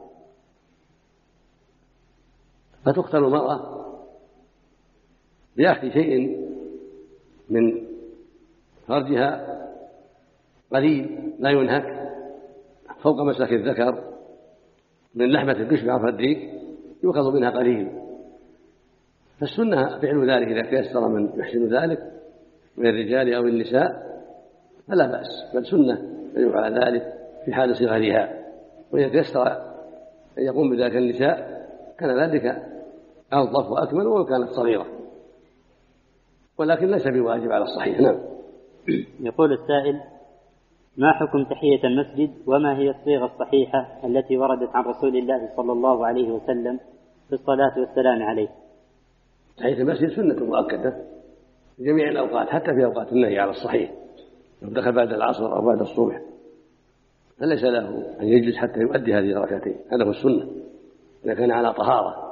فتختن المرأة بأخذ شيء من فرجها قليل لا ينهك فوق مسلك الذكر من لحمة تشبع فرديك يؤخذ منها قليل، فالسنة فعل ذلك إذا تيسر من يحسن ذلك من الرجال أو النساء فلا بأس، بل سنة أن يفعل ذلك في حال صغرها، وإذا تيسر أن يقوم بذلك النساء كان ذلك ألطف وأكمل ولو كانت صغيرة، ولكن ليس بواجب على الصحيح. نعم. يقول السائل: ما حكم تحية المسجد، وما هي الصيغة الصحيحة التي وردت عن رسول الله صلى الله عليه وسلم في الصلاة والسلام عليه؟ تحية المسجد سنة مؤكدة في جميع الأوقات، حتى في أوقات النهي على الصحيح، لو دخل بعد العصر أو بعد الصبح فليس له أن يجلس حتى يؤدي هذه الركعتين، هذا هو السنة إذا كان على طهارة.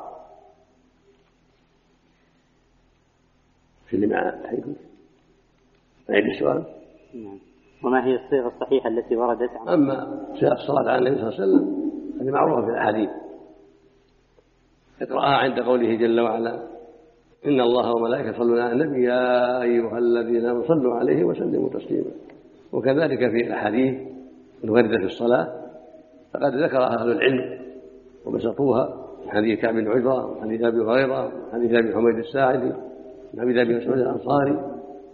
في اللي معه تحية أعيد السؤال. وما هي الصيغة الصحيحة التي وردت عنه؟ أما الصلاة على النبي صلى الله عليه وسلم هذه معروفة في الأحاديث، اقرأها عند قوله جل وعلا: إن الله وملائكته يصلون على النبي يا أيها الذين آمنوا صلوا عليه وسلموا تسليما. وكذلك في الأحاديث الواردة في الصلاة فقد ذكرها أهل العلم وبسطوها، حديث كعب بن عجرة وحديث أبي هريرة وحديث أبي حميد الساعدي وحديث أبي مسعود الأنصاري،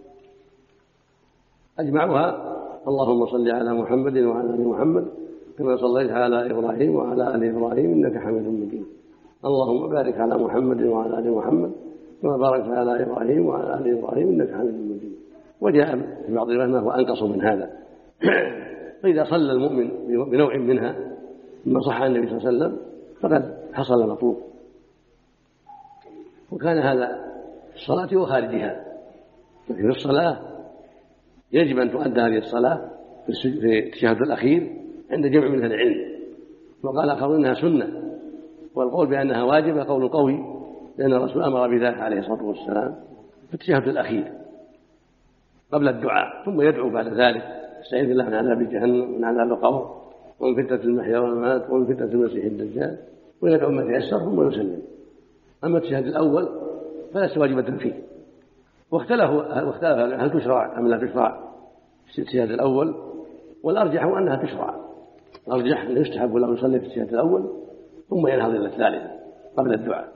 أجمعوها: اللهم صل على محمد وعلى آل محمد كما صليت على إبراهيم وعلى آل إبراهيم إنك حميد مجيد، اللهم بارك على محمد وعلى آل محمد كما باركت على إبراهيم وعلى آل إبراهيم إنك حميد مجيد. وجاء في بعض الروايات ما هو أنقص من هذا. فإذا صلى المؤمن بنوع منها مما صح عن النبي صلى الله عليه وسلم فقد حصل المطلوب. وكان هذا في الصلاة وخارجها. لكن في الصلاة يجب أن تؤدى هذه الصلاة في التشهد الأخير عند جمع من العلم، وقال آخرون إنها سنة، والقول بأنها واجبة قول قوي، لأن الرسول أمر بذلك عليه الصلاة والسلام في التشهد الأخير قبل الدعاء، ثم يدعو بعد ذلك استعيذ بالله من عذاب جهنم ومن عذاب القبر ومن فتنة المحيا والممات ومن فتنة المسيح الدجال، ويدعو ما تيسر ثم يسلم. أما التشهد الأول فليس واجبة فيه، واختلف هل تشرع أم لا تشرع في التشهد الأول، والأرجح أنها تشرع. الأرجح أن يستحب له يصلي في التشهد الأول ثم ينهض إلى الثالث قبل الدعاء.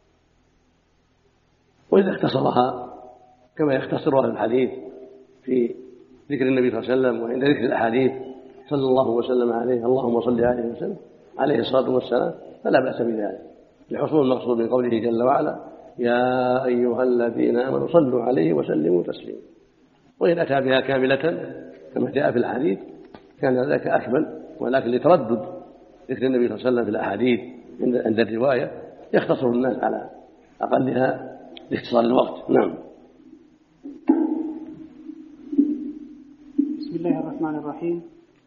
وإذا اختصرها كما يختصرها الحديث في ذكر النبي صلى الله عليه وسلم وعند ذكر الأحاديث صلى الله وسلم عليه اللهم صل عليه وسلم عليه الصلاة والسلام، فلا بأس بذلك لحصول المقصود من قوله جل وعلا يا أيها الذين آمنوا صلوا عليه وسلموا تسليما. وإن أتى بها كاملة كما جاء في الحديث كان ذلك أكمل، ولكن لتردد ذكر النبي صلى الله عليه وسلم في الأحاديث عند الرواية يختصر الناس على أقلها لاختصار الوقت. نعم. بسم الله الرحمن الرحيم.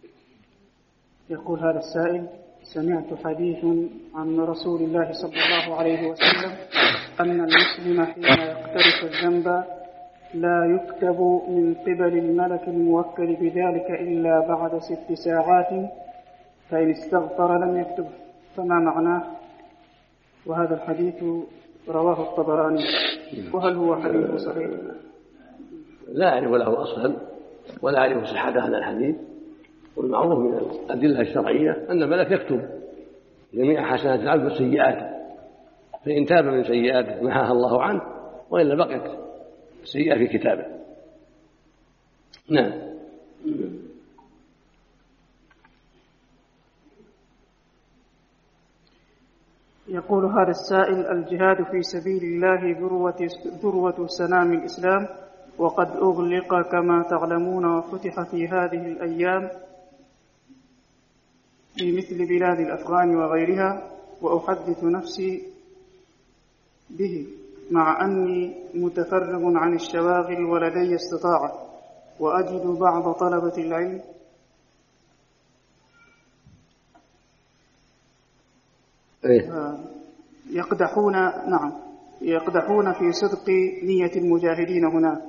يقول هذا السائل: سمعت حديث عن رسول الله صلى الله عليه وسلم أن المسلم حين يقترف الذنب لا يكتب من قبل الملك الموكل بذلك إلا بعد 6 ساعات، فإن استغفر لم يكتب، فما معناه؟ وهذا الحديث رواه الطبراني، وهل هو حديث صحيح؟ لا أعرف له أصلا ولا أعرف صحة هذا الحديث، والمعروف من الأدلة الشرعية أن الملك يكتب جميع حسنات العبد وسيئاته، فإن تاب من سيئاته محاها الله عنه، وإلا بقيت السيئة في كتابه. نعم. يقول هذا السائل: الجهاد في سبيل الله ذروة سنام الإسلام، وقد أغلق كما تعلمون وفتح في هذه الأيام في مثل بلاد الأفغان وغيرها، وأحدث نفسي به مع أني متفرغ عن الشواغل ولدي استطاعة، وأجد بعض طلبة العلم يقدحون في صدق نية المجاهدين هناك،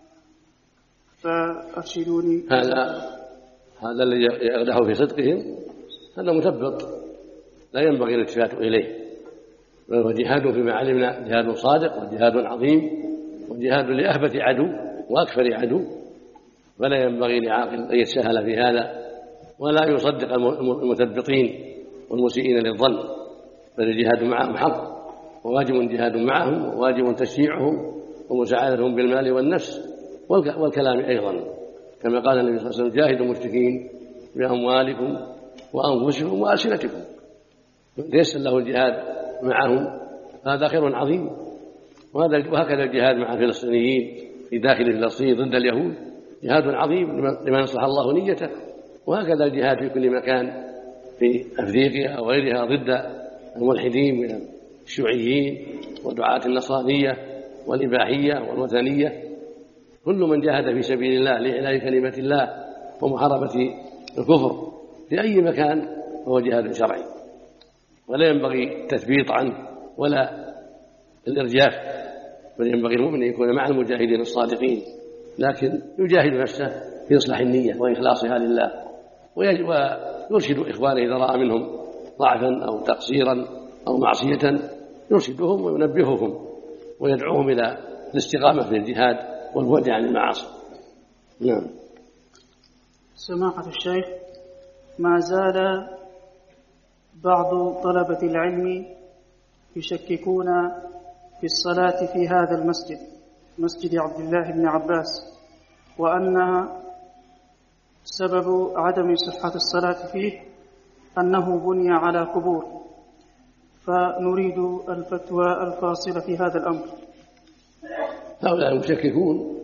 فأرشدوني. هذا الذي يقدحوا في صدقهم هذا مثبط لا ينبغي الالتفات إليه، بل هو جهاد فيما علمنا جهاد صادق وجهاد عظيم وجهاد لأهبة عدو وأكثر عدو، فلا ينبغي لعاقل أن يتساهل في هذا ولا يصدق المثبطين والمسيئين للظن، بل الجهاد معهم حق، وواجب جهاد معهم، وواجب تشجيعهم ومساعدتهم بالمال والنفس والكلام أيضا، كما قال النبي صلى الله عليه وسلم جاهدوا المشركين بأموالكم وأنفسكم وألسنتكم. ليس له الجهاد معهم هذا خير عظيم، وهكذا الجهاد مع الفلسطينيين في داخل فلسطين ضد اليهود جهاد عظيم لمن أصلح الله نيته، وهكذا الجهاد في كل مكان في أفريقيا أو غيرها ضد الملحدين من الشيوعيين ودعاة النصرانية والإباحية والوثنية. كل من جاهد في سبيل الله لإعلاء كلمة الله ومحاربة الكفر في أي مكان فهو جهاد شرعي، ولا ينبغي التثبيط عنه ولا الإرجاف، بل ينبغي المؤمن أن يكون مع المجاهدين الصادقين، لكن يجاهد نفسه في إصلاح النية وإخلاصها لله، ويرشد إخوانه إذا رأى منهم ضعفا أو تقصيرا أو معصية يرشدهم وينبههم ويدعوهم إلى الاستقامة في الجهاد والبعد عن المعاصي. نعم. سماحة الشيخ، ما زال بعض طلبة العلم يشككون في الصلاة في هذا المسجد، مسجد عبد الله بن عباس، وأنها سبب عدم صحة الصلاة فيه أنه بني على قبور، فنريد الفتوى الفاصلة في هذا الأمر. هؤلاء المشككون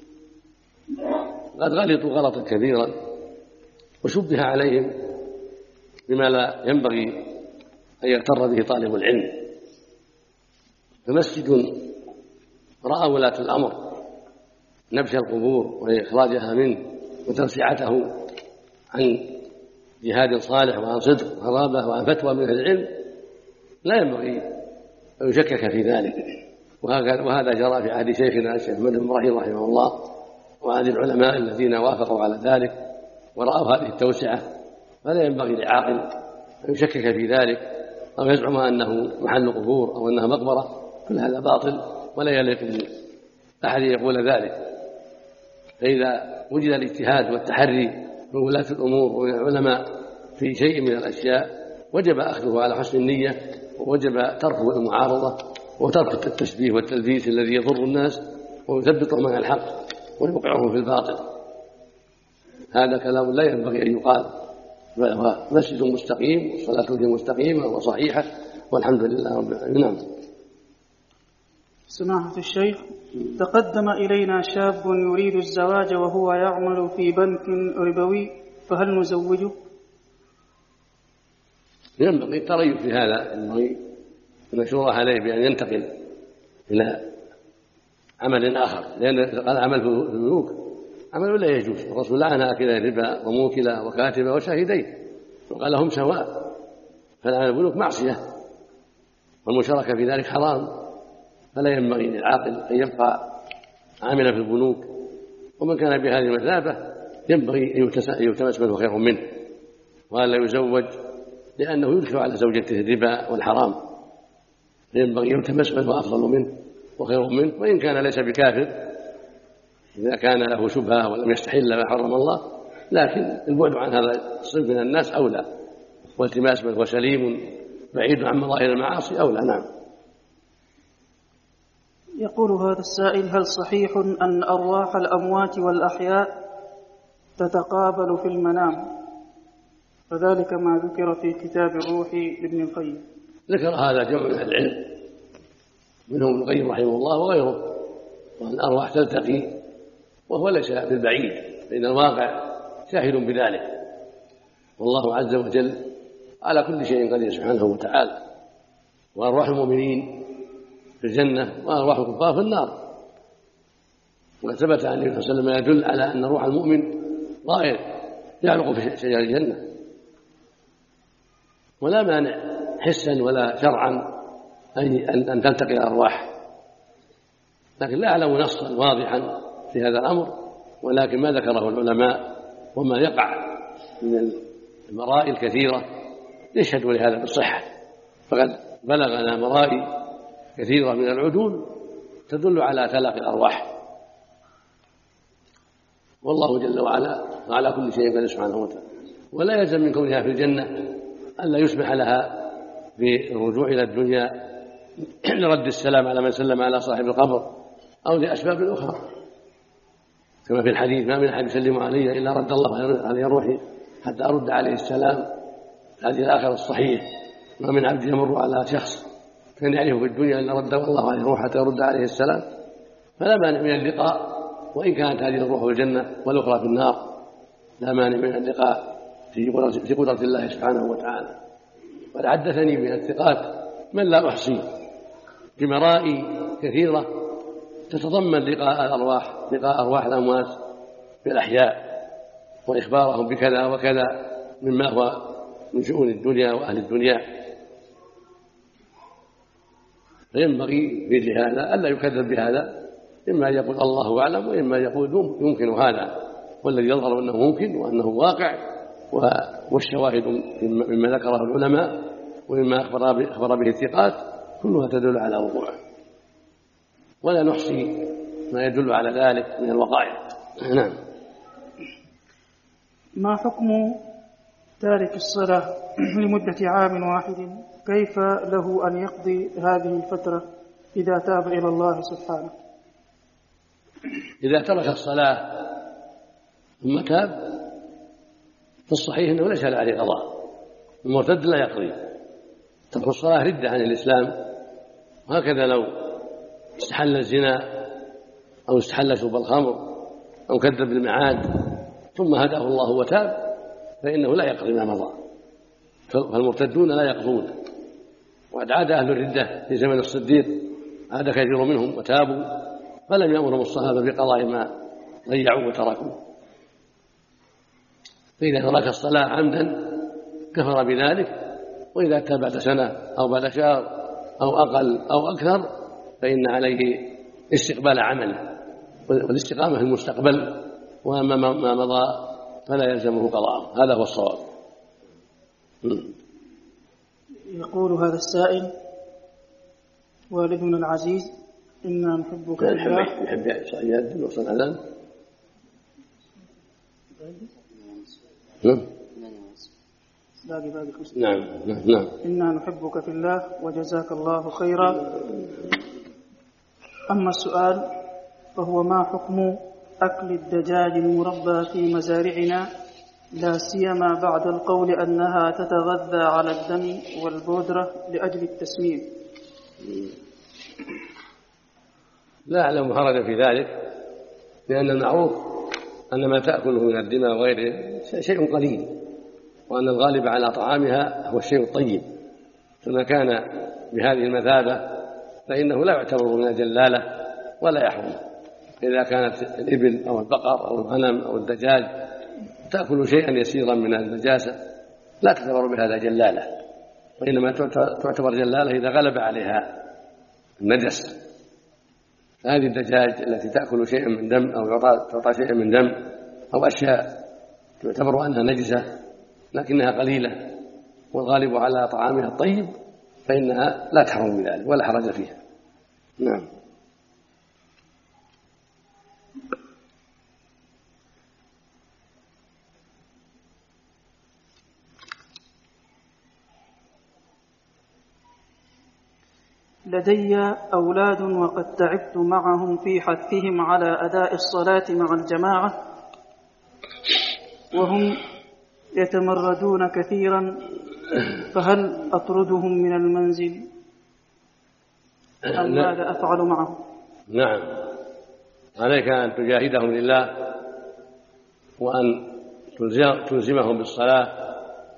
قد غلطوا غلطا كثيرا، وشبه عليهم بما لا ينبغي أن يغتر به طالب العلم، فمسجد رأى ولاة الأمر نبش القبور وإخراجها منه وتوسعته عن جهاد صالح وعن صدق وقرابة وعن فتوى من أهل العلم لا ينبغي أن يشكك في ذلك. وهذا جرى في عهد شيخنا الشيخ محمد بن إبراهيم رحمه الله وعهد العلماء الذين وافقوا على ذلك ورأوا هذه التوسعة. فلا ينبغي لعاقل أن يشكك في ذلك أو يزعم أنه محل قبور أو أنها مقبرة. كل هذا باطل ولا يليق بأحد يقول ذلك. فإذا وجد الاجتهاد والتحري من ولاة الأمور ومن العلماء في شيء من الأشياء وجب أخذه على حسن النية ووجب ترك المعارضة وترك التشبيه والتلبيس الذي يضر الناس ويثبطهم عن الحق ويوقعهم في الباطل. هذا كلام لا ينبغي أن يقال، بل هو مسجد مستقيم والصلاة فيه مستقيمة وصحيحة والحمد لله رب العالمين. نعم. سماحة الشيخ، تقدم إلينا شاب يريد الزواج وهو يعمل في بنك ربوي، فهل نزوجه؟ ينبغي التريث في هذا، ينبغي المشورة عليه بأن ينتقل إلى عمل آخر، لأن العمل في البنوك عمل لا يجوز. الرسول لعن أكل الربا وموكله وكاتبه وشاهديه وقال لهم سواء. فالعمل في البنوك معصية والمشاركة في ذلك حرام، فلا ينبغي للعاقل أن يبقى عاملا في البنوك. ومن كان بهذه المثابة ينبغي أن يلتمس منه خير منه وأن لا يزوج، لأنه يدخل على زوجته الربا والحرام. ينبغي يلتمس منه أفضل منه وخير منه، وإن كان ليس بكافر إذا كان له شبهة ولم يستحل ما حرم الله، لكن البعد عن هذا الصنف من الناس أولى، والتماس من هو سليم بعيد عن مظاهر المعاصي أولى. نعم. يقول هذا السائل: هل صحيح أن أرواح الأموات والأحياء تتقابل في المنام، فذلك ما ذكر في كتاب الروح لابن القيم؟ ذكر هذا جمع من العلم منهم ابن القيم رحمه الله وغيره، وأن الأرواح تلتقي، وهو ليس بالبعيد، فإن الواقع شاهد بذلك، والله عز وجل على كل شيء قدير سبحانه وتعالى. وأرواح المؤمنين في الجنة وأرواح الكفار في النار. وثبت عن النبي صلى الله عليه وسلم يدل على أن روح المؤمن طائر يعلق في شجر الجنة، ولا مانع حسا ولا شرعا أن تلتقي الأرواح، لكن لا أعلم نصا واضحا في هذا الأمر، ولكن ما ذكره العلماء وما يقع من المرائي الكثيرة يشهد لهذا بالصحة. فقد بلغنا مرائي كثيرة من العدول تدل على تلاقي الأرواح، والله جل وعلا على كل شيء قدير سبحانه وتعالى. ولا يلزم من كونها في الجنة ألا يسمح لها بالرجوع إلى الدنيا لرد السلام على من سلم على صاحب القبر أو لأسباب أخرى، كما في الحديث: ما من أحد يسلم علي إلا رد الله علي روحي حتى أرد عليه السلام. هذه الآخر الصحيح: ما من عبد يمر على شخص كان يعرفه في الدنيا إلا رد الله عليه روحه حتى يرد عليه السلام. فلا مانع من اللقاء، وإن كانت هذه الروح في الجنة والأخرى في النار، لا مانع من اللقاء في قدرة الله سبحانه وتعالى. قد حدثني من الثقات من لا أحصي بمرائي كثيرة تتضمن لقاء أرواح الأموات بالأحياء وإخبارهم بكذا وكذا مما هو من شؤون الدنيا وأهل الدنيا. فينبغي في مثل هذا ألا يكذب بهذا، إما يقول الله أعلم وإما يقول يمكن هذا، والذي يظهر أنه ممكن وأنه واقع، والشواهد مما ذكره العلماء ومما أخبر به الثقات كلها تدل على وقوعه، ولا نحصي ما يدل على ذلك من الوقائع. نعم. ما حكم تارك الصلاة لمدة عام واحد؟ كيف له أن يقضي هذه الفترة إذا تاب إلى الله سبحانه؟ إذا ترك الصلاة ثم تاب فالصحيح أنه ليس عليه قضاء، المرتد لا يقضي. ترك الصلاة ردة عن الإسلام، وهكذا لو استحل الزنا أو استحل شرب الخمر أو كذب الميعاد ثم هداه الله وتاب فإنه لا يقضي ما مضى. فالمرتدون لا يقضون. وقد عاد أهل الردة في زمن الصديق عاد كثير منهم وتابوا، فلم يأمرهم الصحابة بقضاء ما ضيعوا وتركوا. فإذا ترك الصلاة عمدا كفر بذلك، وإذا تاب بعد سنة أو بعد شهر أو أقل أو أكثر فإن عليه استقبال عمله والاستقامة في المستقبل، وأما ما مضى فلا يلزمه قضاءه. هذا هو الصواب. يقول هذا السائل: والدنا العزيز إنا نحبك في الله. يحب يأذن وصل الأذان. نعم. إنا نحبك في الله وجزاك الله خيرا. أما السؤال فهو: ما حكم أكل الدجاج المربى في مزارعنا، لا سيما بعد القول أنها تتغذى على الدم والبودرة لأجل التسمين؟ لا أعلم حرج في ذلك، لأن المعروف أن ما تأكله من الدماء وغيره شيء قليل، وأن الغالب على طعامها هو الشيء الطيب، فما كان بهذه المثابة فإنه لا يعتبر من الجلالة ولا يحرم. إذا كانت الإبل أو البقر أو الغنم أو الدجاج تأكل شيئا يسيرا من النجاسة لا تعتبر بهذا جلالة، وإنما تعتبر جلالة إذا غلب عليها النجس. هذه الدجاج التي تأكل شيئا من دم أو تعطى شيئا من دم أو أشياء تعتبر أنها نجسة لكنها قليلة والغالب على طعامها الطيب، فإنها لا تحرم بذلك ولا حرج فيها. نعم. لدي أولاد وقد تعبت معهم في حثهم على أداء الصلاة مع الجماعة، وهم يتمردون كثيرا، فهل أطردهم من المنزل أم ماذا أفعل معهم؟ نعم، عليك أن تجاهدهم لله وأن تلزمهم بالصلاة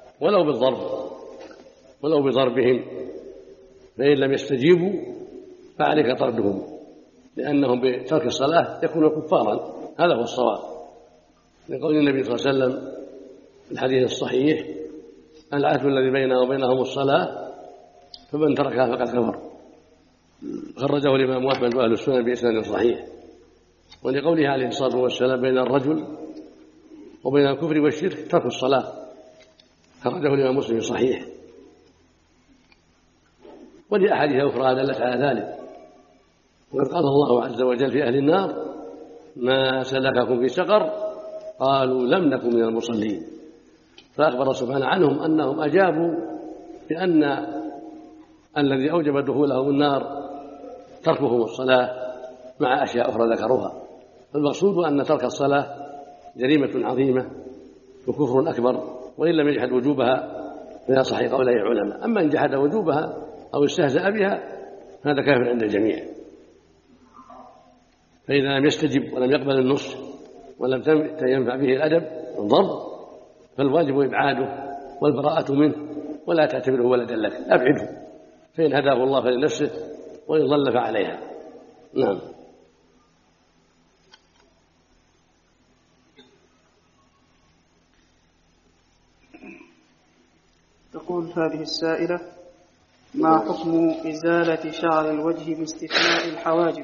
ولو بضربهم، فإن لم يستجيبوا فعليك طردهم، لأنهم بترك الصلاة يكونوا كفارا. هذا هو الصواب، لقول النبي صلى الله عليه وسلم في الحديث الصحيح: العهد الذي بيننا وبينهم الصلاة فمن تركها فقد كفر. خرجه الإمام أحمد وأهل السنن بإسناد صحيح. ولقوله عليه الصلاة والسلام: بين الرجل وبين الكفر والشرك ترك الصلاة. خرجه الإمام مسلم في صحيح. ولأحاديث أخرى دلت على ذلك، وقد قال الله عز وجل في أهل النار: ما سلككم في سقر؟ قالوا لم نكن من المصلين. فأخبر سبحانه عنهم أنهم أجابوا بأن الذي أوجب دخولهم النار تركهم الصلاة مع أشياء أخرى ذكروها. فالمقصود أن ترك الصلاة جريمة عظيمة وكفر أكبر، وإن لم يجحد وجوبها فلا صحيح قولي العلماء. أما إن جحد وجوبها أو استهزأ بها هذا كافر عند الجميع. فإذا لم يستجب ولم يقبل النصح ولم ينفع به الأدب والضرب فالواجب إبعاده والبراءة منه، ولا تعتبره ولدا لك، أبعده، فإن هداه الله فلنفسه وإن ضل فعليها. نعم. تقول هذه السائلة: ما حكم إزالة شعر الوجه باستثناء الحواجب؟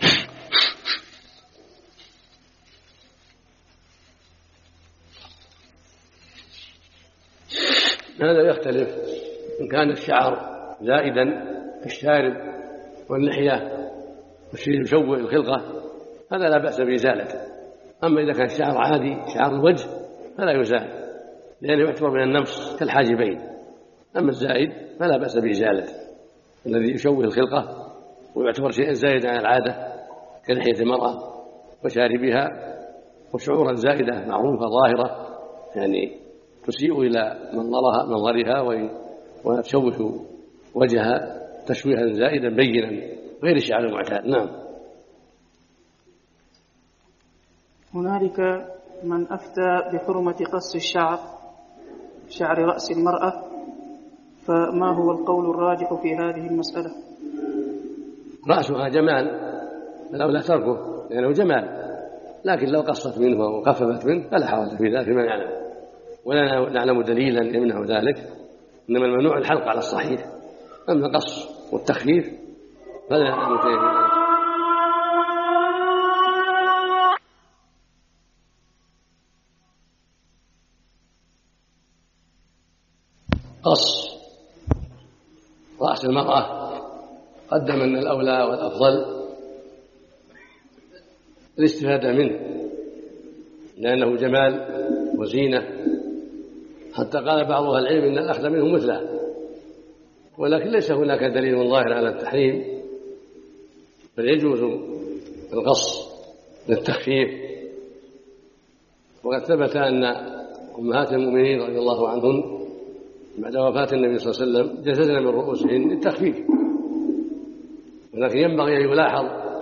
هذا يختلف. إن كان الشعر زائدا كالشارب واللحية والشيء يشوه الخلقة هذا لا بأس بإزالته. أما إذا كان الشعر عادي شعر الوجه فلا يزال، لأنه يعتبر من النفس كالحاجبين. أما الزائد فلا بأس بإزالته، الذي يشوه الخلقة ويعتبر شيئا زائدا عن العادة كلحية المرأة وشاربها، وشعورا زائدة معروفة ظاهرة يعني تسيء إلى منظرها وتشوه وجهها تشويها زائدا بينا غير الشعر المعتاد. نعم. هنالك من أفتى بحرمة قص الشعر، شعر رأس المرأة، فما هو القول الراجح في هذه المسألة؟ رأسها جمال فالأولى تركه لأنه جمال، لكن لو قصت منه وخففت منه فلا حرج في ذلك فيما يعلم، ولا نعلم دليلا يمنع ذلك، إنما الممنوع الحلق على الصحيح، أما القص والتخفيف فلا نعلم شيء في ذلك. قص رأس المرأة قدم أن الأولى والأفضل الاستفادة منه لأنه جمال وزينة، حتى قال بعض أهل العلم إن الأخذ منه مثله، ولكن ليس هناك دليل ظاهر على التحريم، بل يجوز القص للتخفيف. وقد ثبت أن أمهات المؤمنين رضي الله عنهن بعد وفاة النبي صلى الله عليه وسلم جززن من رؤوسهن للتخفيف، ولكن ينبغي أن يلاحظ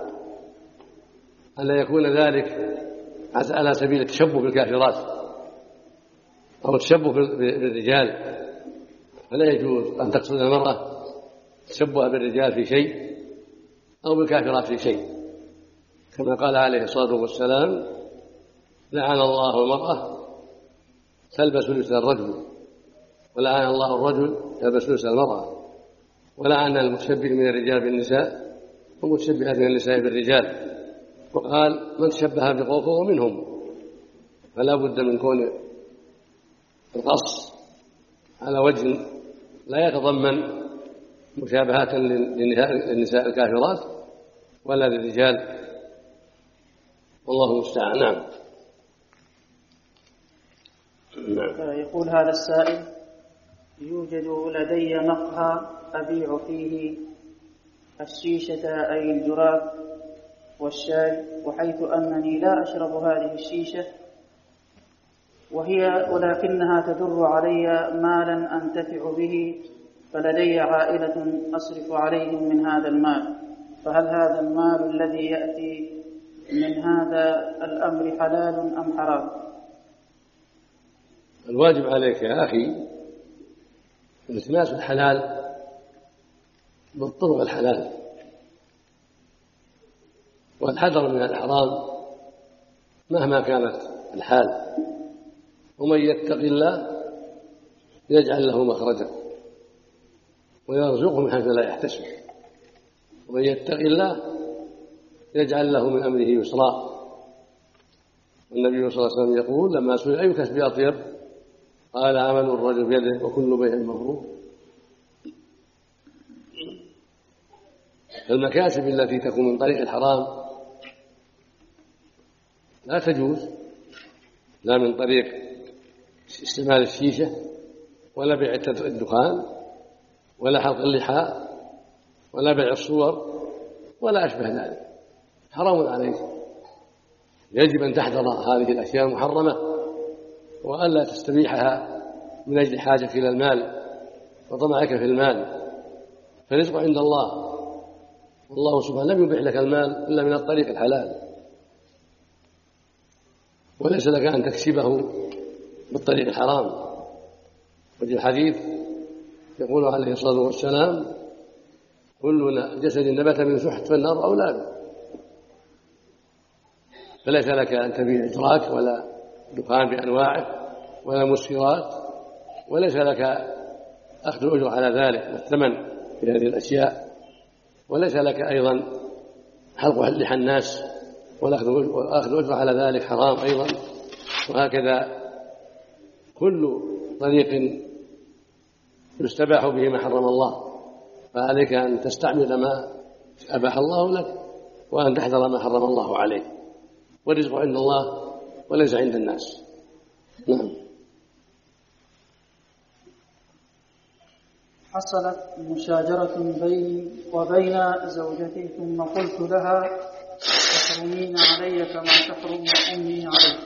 أن يكون ذلك على سبيل التشبه بالكافرات أو التشبه بالرجال، فلا يجوز أن تقصد المرأة تشبه بالرجال في شيء أو بالكافرات في شيء، كما قال عليه الصلاة والسلام: لعن الله المرأة تلبس لبس الرجل، ولعن الله الرجل يلبس لبس المرأة، ولعن المتشبه من الرجال بالنساء والمتشبهات من النساء بالرجال، وقال: من تشبه بقوم فهو منهم. فلا بد من كون القص على وجه لا يتضمن مشابهة للنساء الكافرات ولا للرجال، والله المستعان. نعم. يقول هذا السائل: يوجد لدي مقهى أبيع فيه الشيشة أي الجراب والشاي، وحيث أنني لا أشرب هذه الشيشة ولكنها تدر علي مالا أنتفع به، فلدي عائلة أصرف عليهم من هذا المال، فهل هذا المال الذي يأتي من هذا الأمر حلال أم حرام؟ الواجب عليك يا أخي التماس الحلال بالطرق الحلال، والحذر من الحرام مهما كانت الحال، ومن يتق الله يجعل له مخرجا ويرزقه من حيث لا يحتسب، ومن يتق الله يجعل له من أمره يسرا. والنبي صلى الله عليه وسلم يقول لما سئل أي كسب أطيب قال: عمل الرجل بيده وكل بيع مبرور. فالمكاسب التي تكون من طريق الحرام لا تجوز، لا من طريق استعمال الشيشة ولا بيع الدخان ولا حلق اللحى ولا بيع الصور ولا أشبه ذلك، حرام عليك. يجب أن تحذر هذه الأشياء المحرمة وألا تستبيحها من أجل حاجة إلى المال وطمعك في المال، فالرزق عند الله، والله سبحانه لم يبيح لك المال إلا من الطريق الحلال، وليس لك أن تكسبه بالطريق الحرام. وفي الحديث يقول عليه الصلاة والسلام: كل جسد نبت من سحت فالنار أولى به. فليس لك أن تبيع إدراك ولا دخان بأنواعه ولا مسكرات، وليس لك أخذ الأجر على ذلك والثمن في هذه الأشياء، وليس لك أيضا حلق لحى الناس وأخذ الأجر على ذلك حرام أيضا. وهكذا كل طريق يستباح به ما حرم الله، فعليك أن تستعمل ما أباح الله لك وأن تحذر ما حرم الله عليك، والرزق عند الله وليس عند الناس. نعم. حصلت مشاجرة بيني وبين زوجتي، ثم قلت لها: تحرمين علي كما تحرم أمي علي،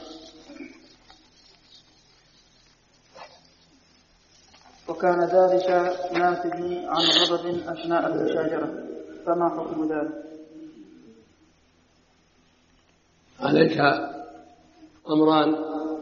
وكان ذلك ناتج عن غضب أثناء المشاجرة، فما حكم ذلك؟ عليك أمران: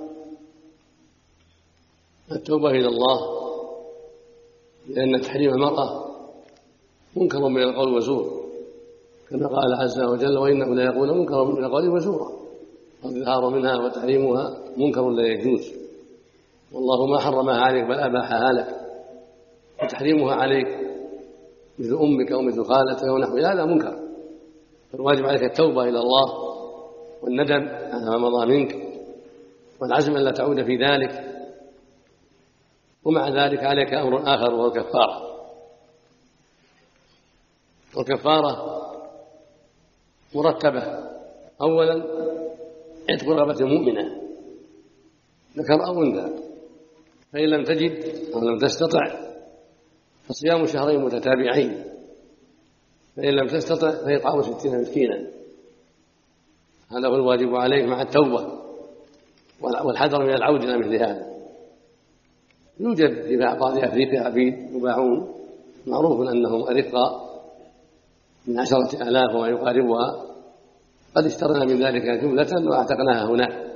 التوبة إلى الله، لأن تحريم المرأة منكر من القول وزور، كما قال عز وجل: وإنه ليقول منكر من القول وزورا، والإظهار منها وتحريمها منكر لا يجوز، والله ما حرمها عليك بل أباحها لك، وتحريمها عليك مثل أمك أو مثل خالتك أو نحوها هذا منكر، فالواجب عليك التوبة إلى الله والندم على ما مضى منك والعزم أن لا تعود في ذلك. ومع ذلك عليك أمر آخر وهو الكفارة. والكفارة مرتبة: أولا عتق رقبة مؤمنة ذكر أو أنثى، فإن لم تجد أو لم تستطع فصيام شهرين متتابعين، فإن لم تستطع فإطعام 60 مسكينا. هذا هو الواجب عليك مع التوبة والحذر من العودة إلى مثل هذا. يوجد في بعض أفريقيا عبيد يباعون معروف أنهم أرقاء من 10,000 وما يقاربها، قد اشترنا من ذلك جملة واعتقناها هناك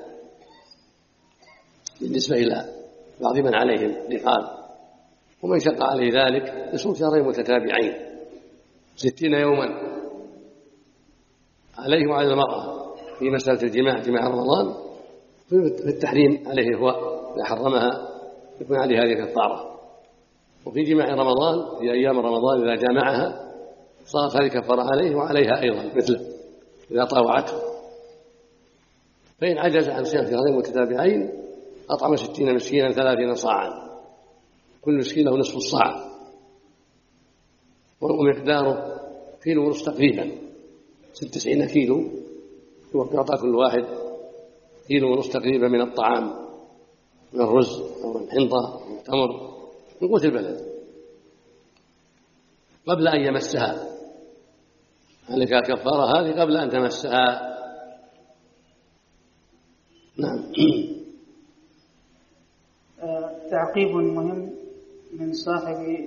بالنسبة إلى بعض من عليهم رقاب. ومن شق عليه ذلك يصوم شهرين متتابعين 60 يوما عليه وعلى المرأة في مسألة الجماع جماع رمضان. في التحريم عليه هو إذا حرمها يكون عليه هذه كفارة، وفي جماع رمضان في أيام رمضان إذا جامعها صارت هذه كفارة عليه وعليها أيضا مثله إذا طاوعته. فإن عجز عن صيام شهرين متتابعين أطعم 60 مسكينا 30 صاعا، كل مسكين له نصف الصاع، ومقداره كيلو ونصف تقريبا 96 كيلو، يعطى كل واحد كيلو ونصف تقريبا من الطعام، من الرز أو من الحنطة أو التمر من قوت البلد قبل أن يمسها. عليك الكفارة هذه قبل أن تمسها. نعم. تعقيب مهم من صاحب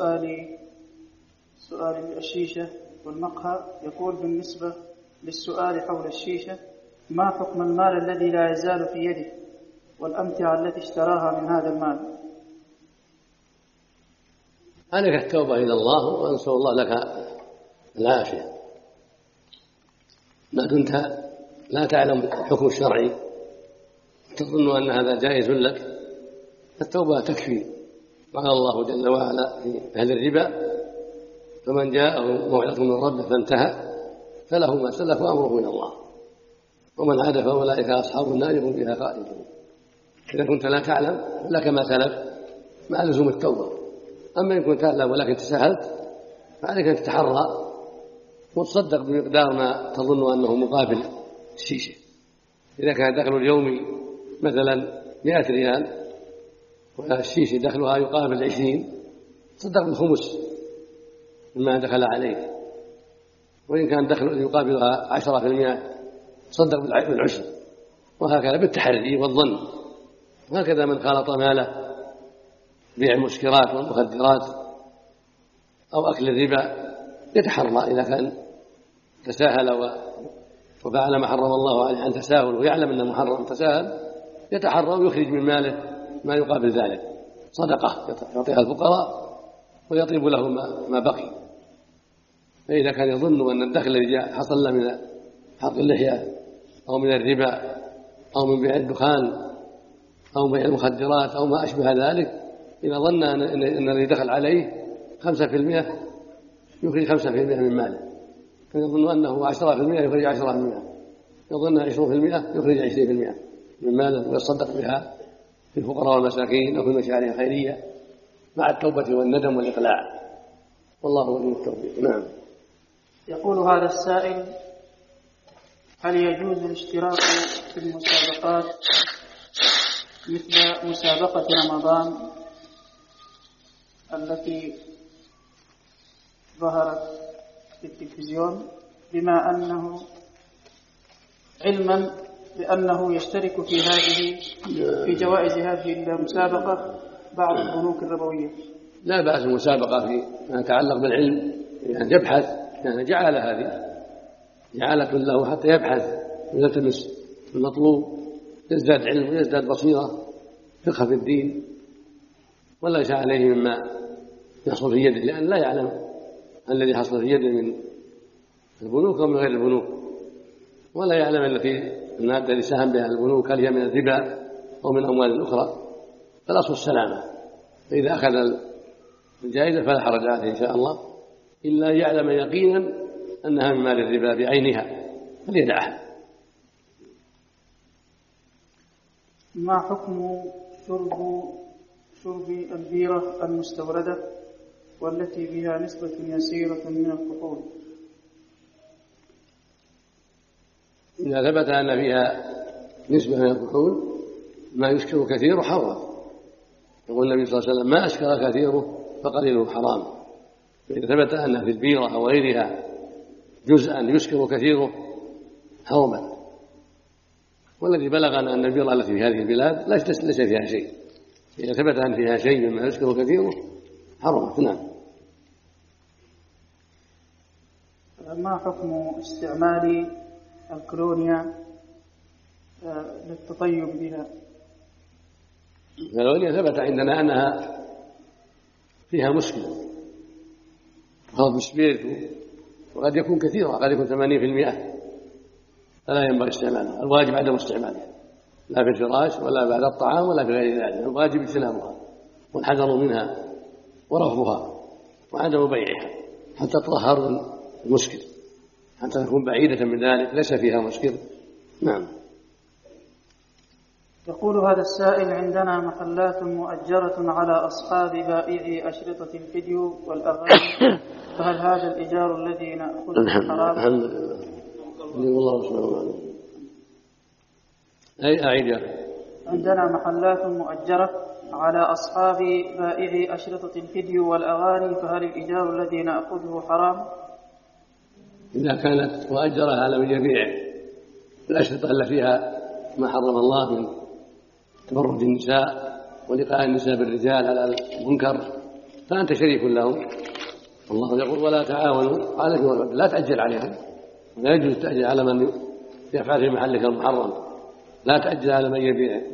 سؤال الشيشة والمقهى، يقول: بالنسبة للسؤال حول الشيشة، ما حكم المال الذي لا يزال في يده والأمتعة التي اشتراها من هذا المال؟ عليك التوبة إلى الله وأنسأل الله لك العافية. ما كنت لا تعلم الحكم الشرعي تظن أن هذا جائز لك، التوبة تكفي. قال الله جل وعلا في أهل الربا: فمن جاءه موعظة من ربه فانتهى فله ما سلف وأمره إلى الله ومن عاد فأولئك أصحاب النار هم فيها خالدون. إذا كنت لا تعلم لك ما سلف مع لزوم التوبة. أما إن كنت تعلم ولكن تساهلت فعليك أن تتحرى وتصدق بمقدار ما تظن أنه مقابل الشيشة. إذا كان دخل اليومي مثلا 100 ريال والشيشة دخلها يقابل 20، تصدق بالخمس مما دخل عليك. وإن كان دخل يقابلها 10% تصدق بالعشر، وهكذا بالتحري والظن. وهكذا من خالط ماله بيع المسكرات والمخدرات أو أكل الربا يتحرى إذا كان تساهل وفعل ما حرم الله عليه عن تساهل ويعلم أنه محرم تساهل، يتحرى ويخرج من ماله ما يقابل ذلك صدقة يعطيها الفقراء ويطيب له ما بقي. فإذا كان يظن أن الدخل الذي حصل له من حق اللحية أو من الربا أو من بيع الدخان أو بيع المخدرات أو ما أشبه ذلك، إذا ظن أن الذي دخل عليه 5% يخرج 5% من ماله، فيظن أنه 10% يخرج 10%، يظن 20% يخرج 20% من ماله ويصدق بها في الفقراء والمساكين أو في المشاريع الخيرية مع التوبة والندم والإقلاع، والله ولي التوفيق. نعم. يقول هذا السائل: هل يجوز الاشتراك في المسابقات مثل مسابقة رمضان التي ظهرت في التلفزيون، بما أنه علما بأنه يشترك في جوائز هذه المسابقة بعض البنوك الربوية؟ لا بأس المسابقة فيما يتعلق بالعلم، يعني يبحث، يعني جعل هذه جعلة له حتى يبحث ويلتمس المطلوب، يزداد علم ويزداد بصيرة فقه في الدين، ولا يشاء عليه مما يحصل في يده، لأن لا يعلم الذي حصل في يده من البنوك ومن غير البنوك، ولا يعلم إلا في المادة اللي ساهم بها البنوك هل هي من الربا أو من أموال أخرى، فالأصل السلامة. فإذا أخذ الجائزة فلا حرج عليه إن شاء الله، إلا يعلم يقينا أنها من مال الربا بعينها فليدعها. ما حكم شرب البيرة المستوردة والتي بها نسبة يسيرة من الكحول؟ إذا ثبت أن فيها نسبة من الكحول ما يسكر كثيره حرام. يقول النبي صلى الله عليه وسلم: ما أسكر كثيره فقليله حرام. فإذا ثبت أن في البيرة أو غيرها جزءا يسكر كثيره حرمت. والذي بلغنا أن البيرة التي في هذه البلاد ليس فيها شيء. إذا ثبت أن فيها شيء مما يسكر كثيره حرمت. نعم. ما حكم استعمال الكولونيا للتطيب بها؟ الكولونيا ثبت عندنا أنها فيها مشكلة، خلط بالسبيرت، وقد يكون كثيرا، قد يكون 80%، فلا ينبغي استعمالها. الواجب عدم استعمالها لا في الفراش ولا بعد الطعام ولا في غير ذلك. الواجب اجتنابها والحذر منها ورفضها وعدم بيعها حتى تطهر المشكل، حتى تكون بعيدة من ذلك ليس فيها مشكل. نعم. يقول هذا السائل: عندنا محلات مؤجرة على أصحاب بائعي أشرطة الفيديو والأغاني، فهل هذا الإيجار الذي نأخذه حرام؟ والله سبحانه. أي أعيد. عندنا محلات مؤجرة على أصحاب بائعي أشرطة الفيديو والأغاني، فهل الإيجار الذي نأخذه حرام؟ إذا كانت مؤجرة على من يبيع الأشرطة التي فيها ما حرم الله من تبرج النساء ولقاء النساء بالرجال على المنكر فأنت شريك لهم. الله يقول: ولا تعاونوا على الإثم والعدوان. لا تأجر عليهم، ولا يجوز تأجر على من يفعل في محلك المحرم. لا تأجر على من يبيع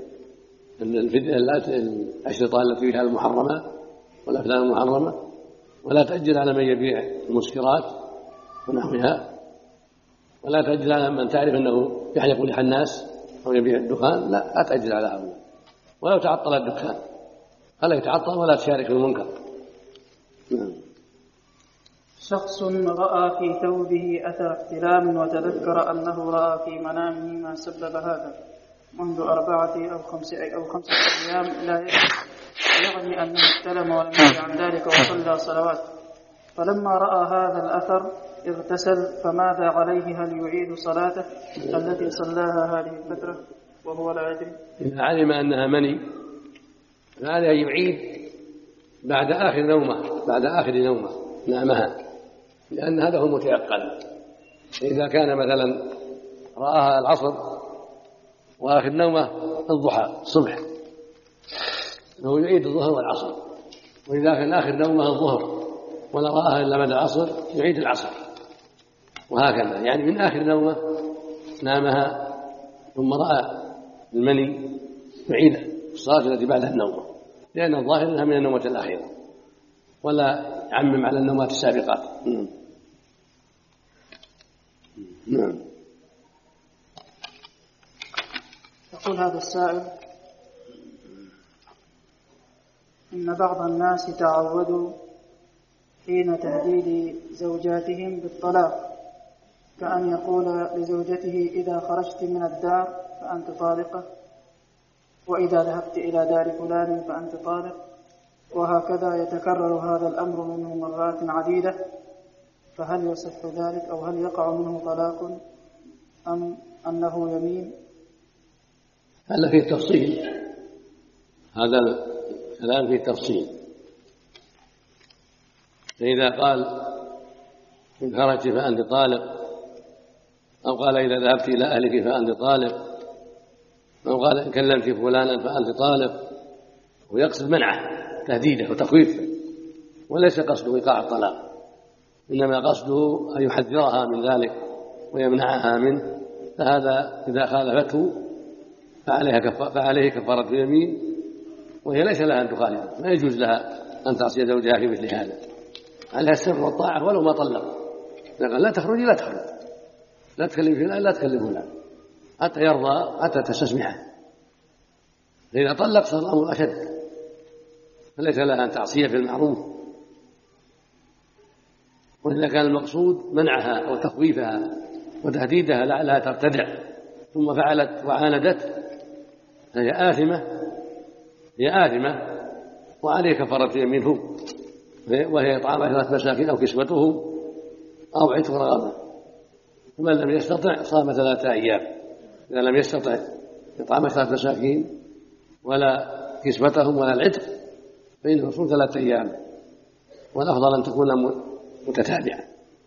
الأشرطة التي فيها المحرمة والأفلام المحرمة، ولا تأجر على من يبيع المسكرات ونحوها، ولا تأجر على من تعرف أنه يحلق لحى الناس أو يبيع الدخان. لا تأجر على هؤلاء. ولو تعطل الدكان فلا يتعطل ولا تشارك في المنكر. شخص رأى في ثوبه أثر احتلام وتذكر أنه رأى في منامه ما سبب هذا منذ 4 أو 5 أيام لا يعني أنه احتلم ولم يدري عن ذلك وصلى صلوات، فلما رأى هذا الأثر اغتسل، فماذا عليه؟ هل يعيد صلاته التي صلاها هذه الفترة وهو لا يدري؟ إذا علم أنها مني فعليه يعيد بعد آخر نومة نامها، لأن هذا هو المتيقن. إذا كان مثلا رآها العصر وآخر نومة الضحى الصبح، أنه يعيد الظهر والعصر. وإذا كان آخر نومة الظهر ولا رآها إلا بعد العصر يعيد العصر، وهكذا. يعني من آخر نومة نامها ثم رأى المني يعيد الصلاة التي بعد النومة، لأن الظاهر أنها من النومة الأخيرة، ولا يعمم على النومات السابقات. نعم. يقول هذا السائل: إن بعض الناس تعودوا حين تهديد زوجاتهم بالطلاق، كأن يقول لزوجته: إذا خرجت من الدار فأنت طالقة، وإذا ذهبت إلى دار فلان فأنت طالق، وهكذا يتكرر هذا الأمر منه مرات عديدة، فهل يصح ذلك أو هل يقع منه طلاق أم أنه يمين؟ هذا فيه تفصيل، هذا الكلام فيه تفصيل. فإذا قال إن خرجت فأنت طالق، أو قال إذا ذهبت إلى أهلك فأنت طالق، أو قال إن كلمت فلانا فأنت طالق، ويقصد منعه تهديده وتخويفه، وليس قصده إيقاع الطلاق، إنما قصده أن يحذرها من ذلك ويمنعها منه. فهذا إذا خالفته فعليه كفارة يمين، وهي ليس لها أن تخالفه، لا يجوز لها أن تعصي زوجها في مثل هذا، عليها السر والطاعة ولو ما طلق، إذا قال لا تخرجي لا تخرج، لا تكلم فلان لا تكلم فلان، حتى يرضى، حتى تستسمحه. فإذا طلق صار الأمر أشد، فليس لها أن تعصيه في المعروف. وإذا كان المقصود منعها أو تخويفها وتهديدها لعلها ترتدع ثم فعلت وعاندت فهي آثمة وعليه كفارة يمينه، وهي إطعام 10 مساكين أو كسوتهم أو عتق رقبة. ومن لم يستطع صام 3 أيام. إذا لم يستطع إطعام 10 مساكين ولا كسوتهم ولا العتق فإنه يصوم 3 أيام، والأفضل أن تكون متتابعة.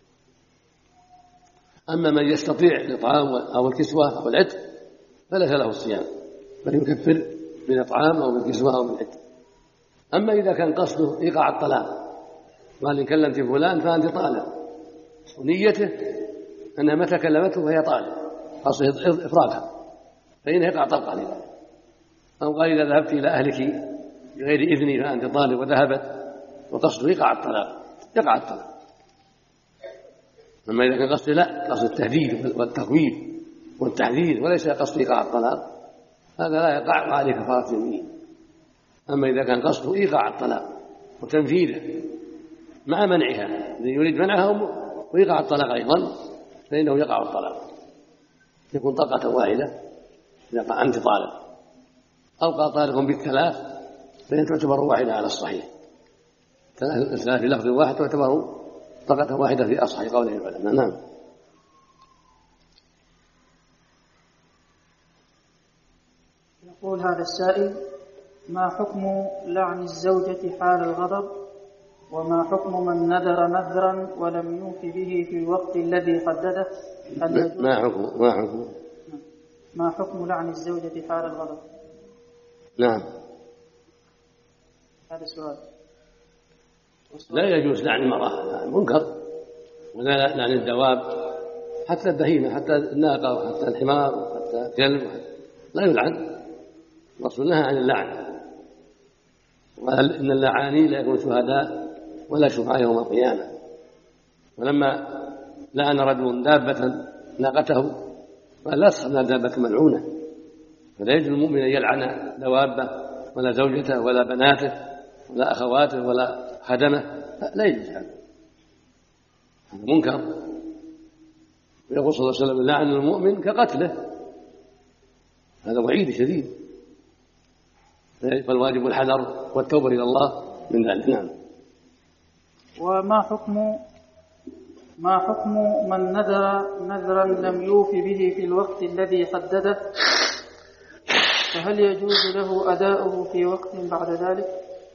أما من يستطيع الإطعام أو الكسوة أو العتق فليس له الصيام، بل يكفر بالإطعام أو بالكسوة أو بالعتق. أما إذا كان قصده إيقاع الطلاق، وقال إن كلمت فلان فأنت طالق، ونيته أنها متى كلمته فهي طالق، قصده إفراغها، فإنه يقع طلقا لذلك. أو قال إذا ذهبت إلى أهلك بغير إذني فأنت طالق، وذهبت وقصده يقع الطلاق، يقع الطلاق. أما إذا كان قصده لا، قصد التهديد والتخويف والتحذير وليس قصد إيقاع الطلاق، هذا لا يقع وعليه كفارة يمين. أما إذا كان قصده إيقاع الطلاق وتنفيذه مع منعها، إذا يريد منعها وإيقاع الطلاق أيضا فإنه يقع الطلاق، يكون طلقة واحدة إذا قال أنت طالق، أو قال طالق بالثلاث فإن تعتبر واحدة على الصحيح، الثلاث في لفظ واحد تعتبر طلقة واحدة في أصح قوله العلماء. نعم. يقول هذا السائل: ما حكم لعن الزوجة حال الغضب؟ وما حكم من نذر نذرا ولم يوف به في الوقت الذي حدده؟ ما حكم لعن الزوجة حال الغضب؟ نعم، هذا سؤال. لا يجوز لعن المرأة، منكر، ولا لعن الدواب، حتى البهيمة، حتى الناقة وحتى الحمار وحتى الكلب لا يلعن. الرسول نهى عن اللعن، وقال إن اللعانين لا يكونوا شهداء ولا شفعاء يوم القيامة. ولما لعن رجل دابة ناقته قال لا تصحبنا دابة ملعونة، فلا يجوز المؤمن أن يلعن دوابه ولا زوجته ولا بناته ولا أخواته ولا خدمه، لا يجوز هذا منكر. ويقول صلى الله عليه وسلم: لعن المؤمن كقتله، هذا وعيد شديد، فالواجب الحذر والتوبة إلى الله من ذلك. نعم. وما حكم من نذر نذرا لم يوف به في الوقت الذي حدده، فهل يجوز له أداؤه في وقت بعد ذلك؟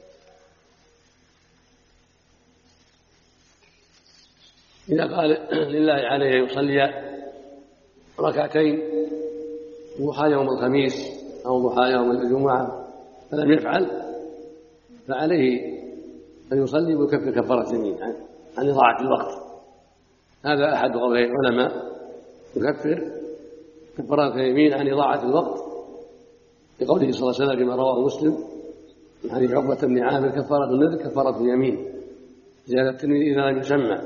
إذا قال لله عليه يصلي ركعتين ضحى يوم الخميس أو ضحى يوم الجمعة فلم يفعل فعليه أن يصلي ويكفر كفارة يمين عن إضاعة الوقت. هذا أحد قولي العلماء، يكفر كفارة يمين عن إضاعة الوقت، لقوله صلى الله عليه وسلم فيما رواه مسلم من حديث عقبة بن عامر: كفارة النذر كفارة اليمين، زيادة الترمذي إذا لم يسمى.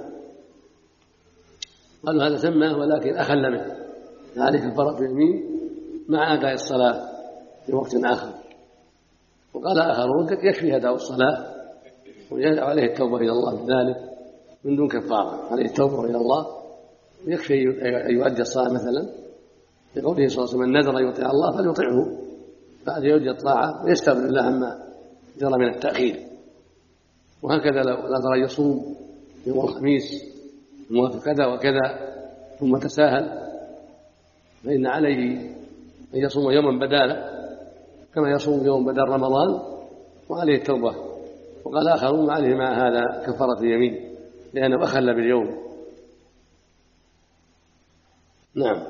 قالوا هذا سماه ولكن أخل منه، عليه كفارة اليمين مع أداء الصلاة في وقت آخر. وقال آخرون يكفي أداء الصلاة ويجب عليه التوبة إلى الله بذلك من دون كفارة، عليه التوبة إلى الله ويكفي أن يؤدي الصلاة مثلا، لقوله صلى الله عليه وسلم: من نذر أن يطيع الله فليطيعه، بعد يؤدي الطاعة ويستغفر الله عما جرى من التأخير. وهكذا لو نذر أن يصوم يوم الخميس موافق كذا وكذا ثم تساهل فإن عليه أن يصوم يوما بداله كما يصوم يوم بدل رمضان، وعليه التوبة. وقال آخرون عليه مع هذا كفارة اليمين لأنه أخل باليوم. نعم.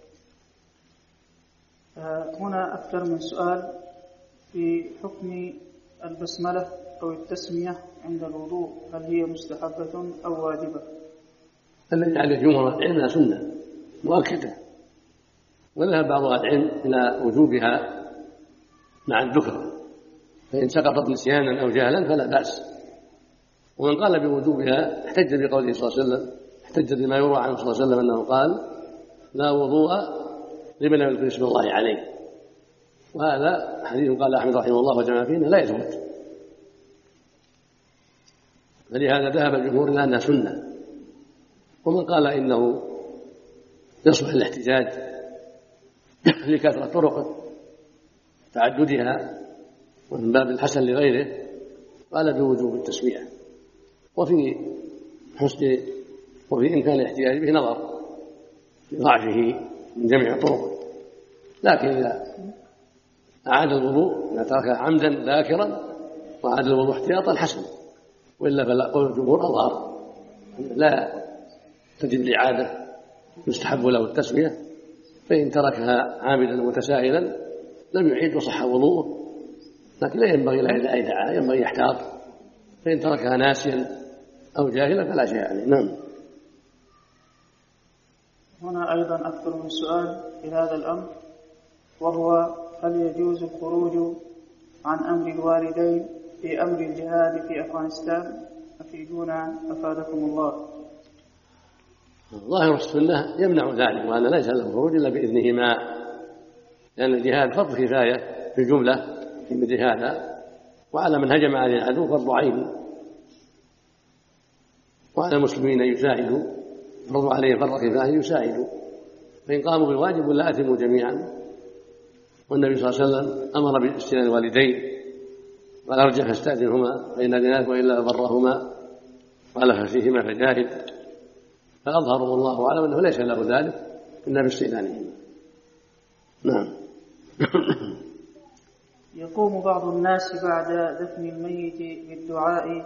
هنا أكثر من سؤال في حكم البسملة أو التسمية عند الوضوء، هل هي مستحبة أو واجبة؟ الذي عليه جمهور العلم أنها سنة مؤكدة، وذهب بعض العلم إلى وجوبها مع الذكر، فإن سقطت نسيانا أو جهلا فلا بأس. ومن قال بوجوبها احتج بقوله صلى الله عليه وسلم: احتج بما يروى عنه صلى الله عليه وسلم أنه قال لا وضوء لمن لم يذكر اسم الله عليه، وهذا حديث قال أحمد رحمه الله وجمع فيه لا يثبت، فلهذا ذهب الجمهور إلى أنها سنة. ومن قال إنه يصلح الاحتجاج لكثرة طرقه تعددها ومن باب الحسن لغيره قال بوجوب التسمية، وفي إمكان الاحتجاج به نظر لضعفه من جميع طرقه، لكن إذا أعاد الوضوء إذا ترك عمدا ذاكرا وأعاد الوضوء احتياطا حسن، وإلا فقول الجمهور أظهر لا تجب الإعادة، يستحب له التسمية، فإن تركها عامدا متساهلا لم يعيد وصح وضوءه، لكن لا ينبغي له إذا أيدعها ينبغي يحتاط، فإن تركها ناسيا أو جاهلا فلا شيء عليه. نعم. هنا أيضا أكثر من سؤال في هذا الأمر، وهو هل يجوز الخروج عن أمر الوالدين في أمر الجهاد في أفغانستان؟ أفيدونا أفادكم الله. ظاهر السنة يمنع ذلك، وأن ليس له الخروج إلا بإذنهما، لأن الجهاد فرض كفاية في الجملة في مثل هذا، وعلى من هجم عليه العدو فرض عين، وعلى المسلمين يساعدوا فرض عليه فرض كفاية يساعدوا، فإن قاموا بالواجب لا أثموا جميعا. والنبي صلى الله عليه وسلم أمر باستئذان الوالدين قال ارجع فاستأذنهما فإن أذناك وإلا برهما قال ففيهما فجاهد، فأظهرهم الله أعلم أنه ليس له ذلك إلا باستئذانهما. نعم. يقوم بعض الناس بعد دفن الميت بالدعاء،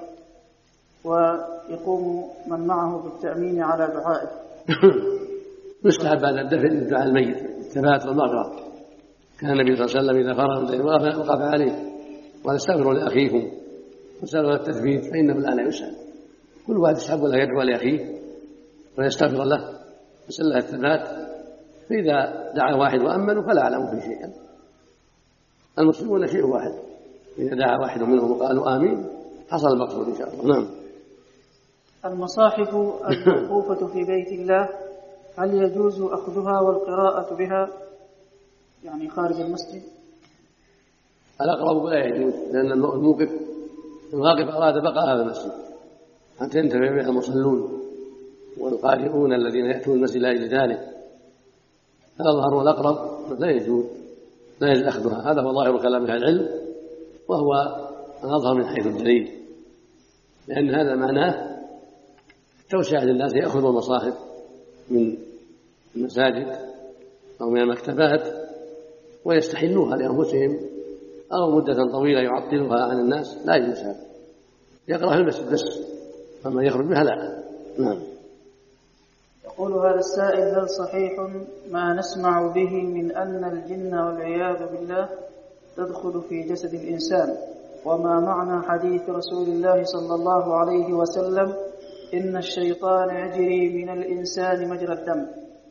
ويقوم من معه بالتأمين على دعائه. يستحب بعد الدفن الدعاء الميت الثبات والمغفرة، كان النبي صلى الله عليه وسلم إذا فرغ من الدعاء وقف عليه وقال استغفروا لأخيكم وسألوا التثبيت فإنه الآن يسأل، كل واحد يستحب له يدعو لأخيه ويستغفر له يسأل له الثبات، فإذا دعا واحد وأمنوا فلا أعلم فيه شيئا. المسلمون شيء واحد، إذا دعا واحد منهم وقالوا آمين حصل المقصود إن شاء الله. نعم. المصاحف الموقوفة في بيت الله هل يجوز أخذها والقراءة بها يعني خارج المسجد؟ الأقرب لا يجوز، لأن الواقف أراد بقاء هذا المسجد حتى ينتفع بها المصلون والقارئون الذين يأتون المسجد لأجل ذلك، فالأظهر والأقرب لا يجوز أخذها، هذا هو ظاهر كلام أهل العلم، وهو الأظهر من حيث الدليل، لأن هذا معناه توسعة للناس يأخذوا المصاحف من المساجد أو من المكتبات ويستحلوها لأنفسهم أو مدة طويلة يعطلها عن الناس، لا يجوز هذا، يقرأ في المسجد بس، فما يخرج بها لا. نعم. يقول هذا السائل هل صحيح ما نسمع به من أن الجن والعياذ بالله تدخل في جسد الإنسان، وما معنى حديث رسول الله صلى الله عليه وسلم إن الشيطان يجري من الإنسان مجرى الدم؟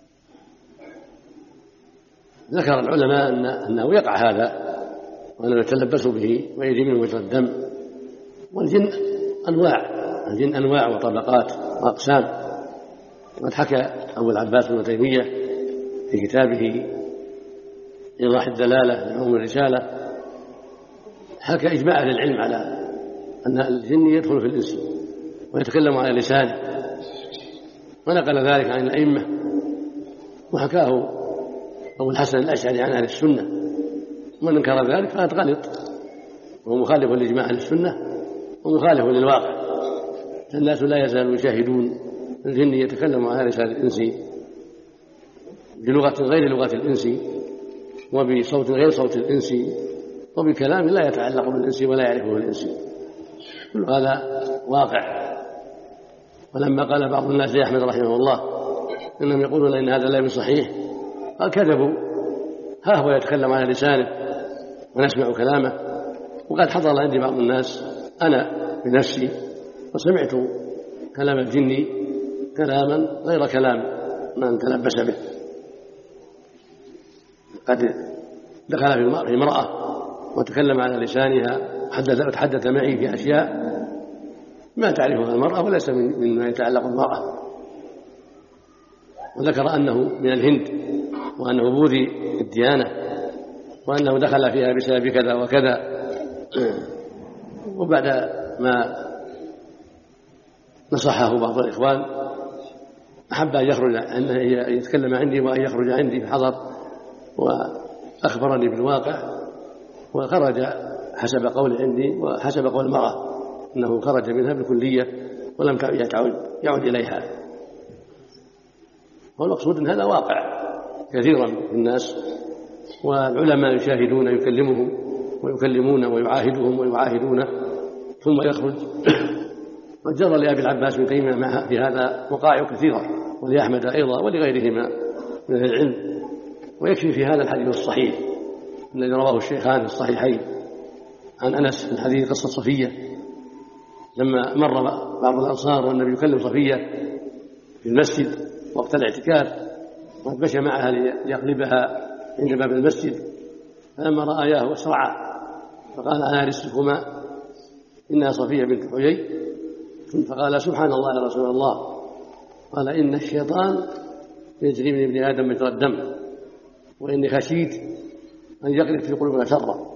ذكر العلماء أنه يقع هذا وأنه يتلبس به ويجري منه مجرى الدم، والجن أنواع وطبقات وأقسام، وقد حكى أبو العباس بن تيمية في كتابه إيضاح الدلالة لعموم الرسالة، حكى إجماع أهل العلم على أن الجن يدخل في الإنس ويتكلم على لسانه، ونقل ذلك عن الأئمة، وحكاه أبو الحسن الأشعري عن أهل السنة، ومن انكر ذلك فقد غلط، وهو مخالف لإجماع أهل السنة ومخالف للواقع، الناس لا يزالون يشاهدون الجن يتكلم على لسان الإنس بلغة غير لغة الإنس وبصوت غير صوت الإنس وبكلام لا يتعلق بالإنس ولا يعرفه الإنس، كل هذا واقع. ولما قال بعض الناس يا أحمد رحمه الله إنهم يقولون إن هذا لا بصحيح، قال كذبوا، ها هو يتكلم على لسانه ونسمع كلامه. وقد حضر عندي بعض الناس أنا بنفسي وسمعت كلام الجن كلاما غير كلام من تلبس به، قد دخل في امرأة وتكلم على لسانها وتحدث معي في أشياء ما تعرفها المرأة وليس مما يتعلق بالمرأة، وذكر أنه من الهند وأنه بوذي الديانة وأنه دخل فيها بسبب كذا وكذا. وبعد ما نصحه بعض الإخوان أحب أن يخرج أن يتكلم عندي وأن يخرج عندي في الحضر، وأخبرني بالواقع، وخرج حسب قول عندي وحسب قول المرأة أنه خرج منها بالكلية ولم يعود إليها. والمقصود أن هذا واقع كثيرا في الناس، والعلماء يشاهدون يكلمهم ويكلمون ويعاهدهم ويعاهدونه ثم يخرج. وجرى لأبي العباس بن تيمية في هذا وقائع كثيرة، ولأحمد أيضا ولغيرهما من العلم. ويكفي في هذا الحديث الصحيح الذي رواه الشيخان في الصحيحين عن أنس في الحديث قصة صفية لما مر بعض الأنصار والنبي يكلم صفية في المسجد وقت الاعتكاف، وقد مشى معها ليقلبها عند باب المسجد، فلما رآياه أسرعا فقال أنا أرسلكما إنها صفية بنت حيي، فقال سبحان الله يا رسول الله، قال إن الشيطان يجري من ابن آدم مجرى الدم، وإني خشيت أن يقذف في قلوبنا شرا.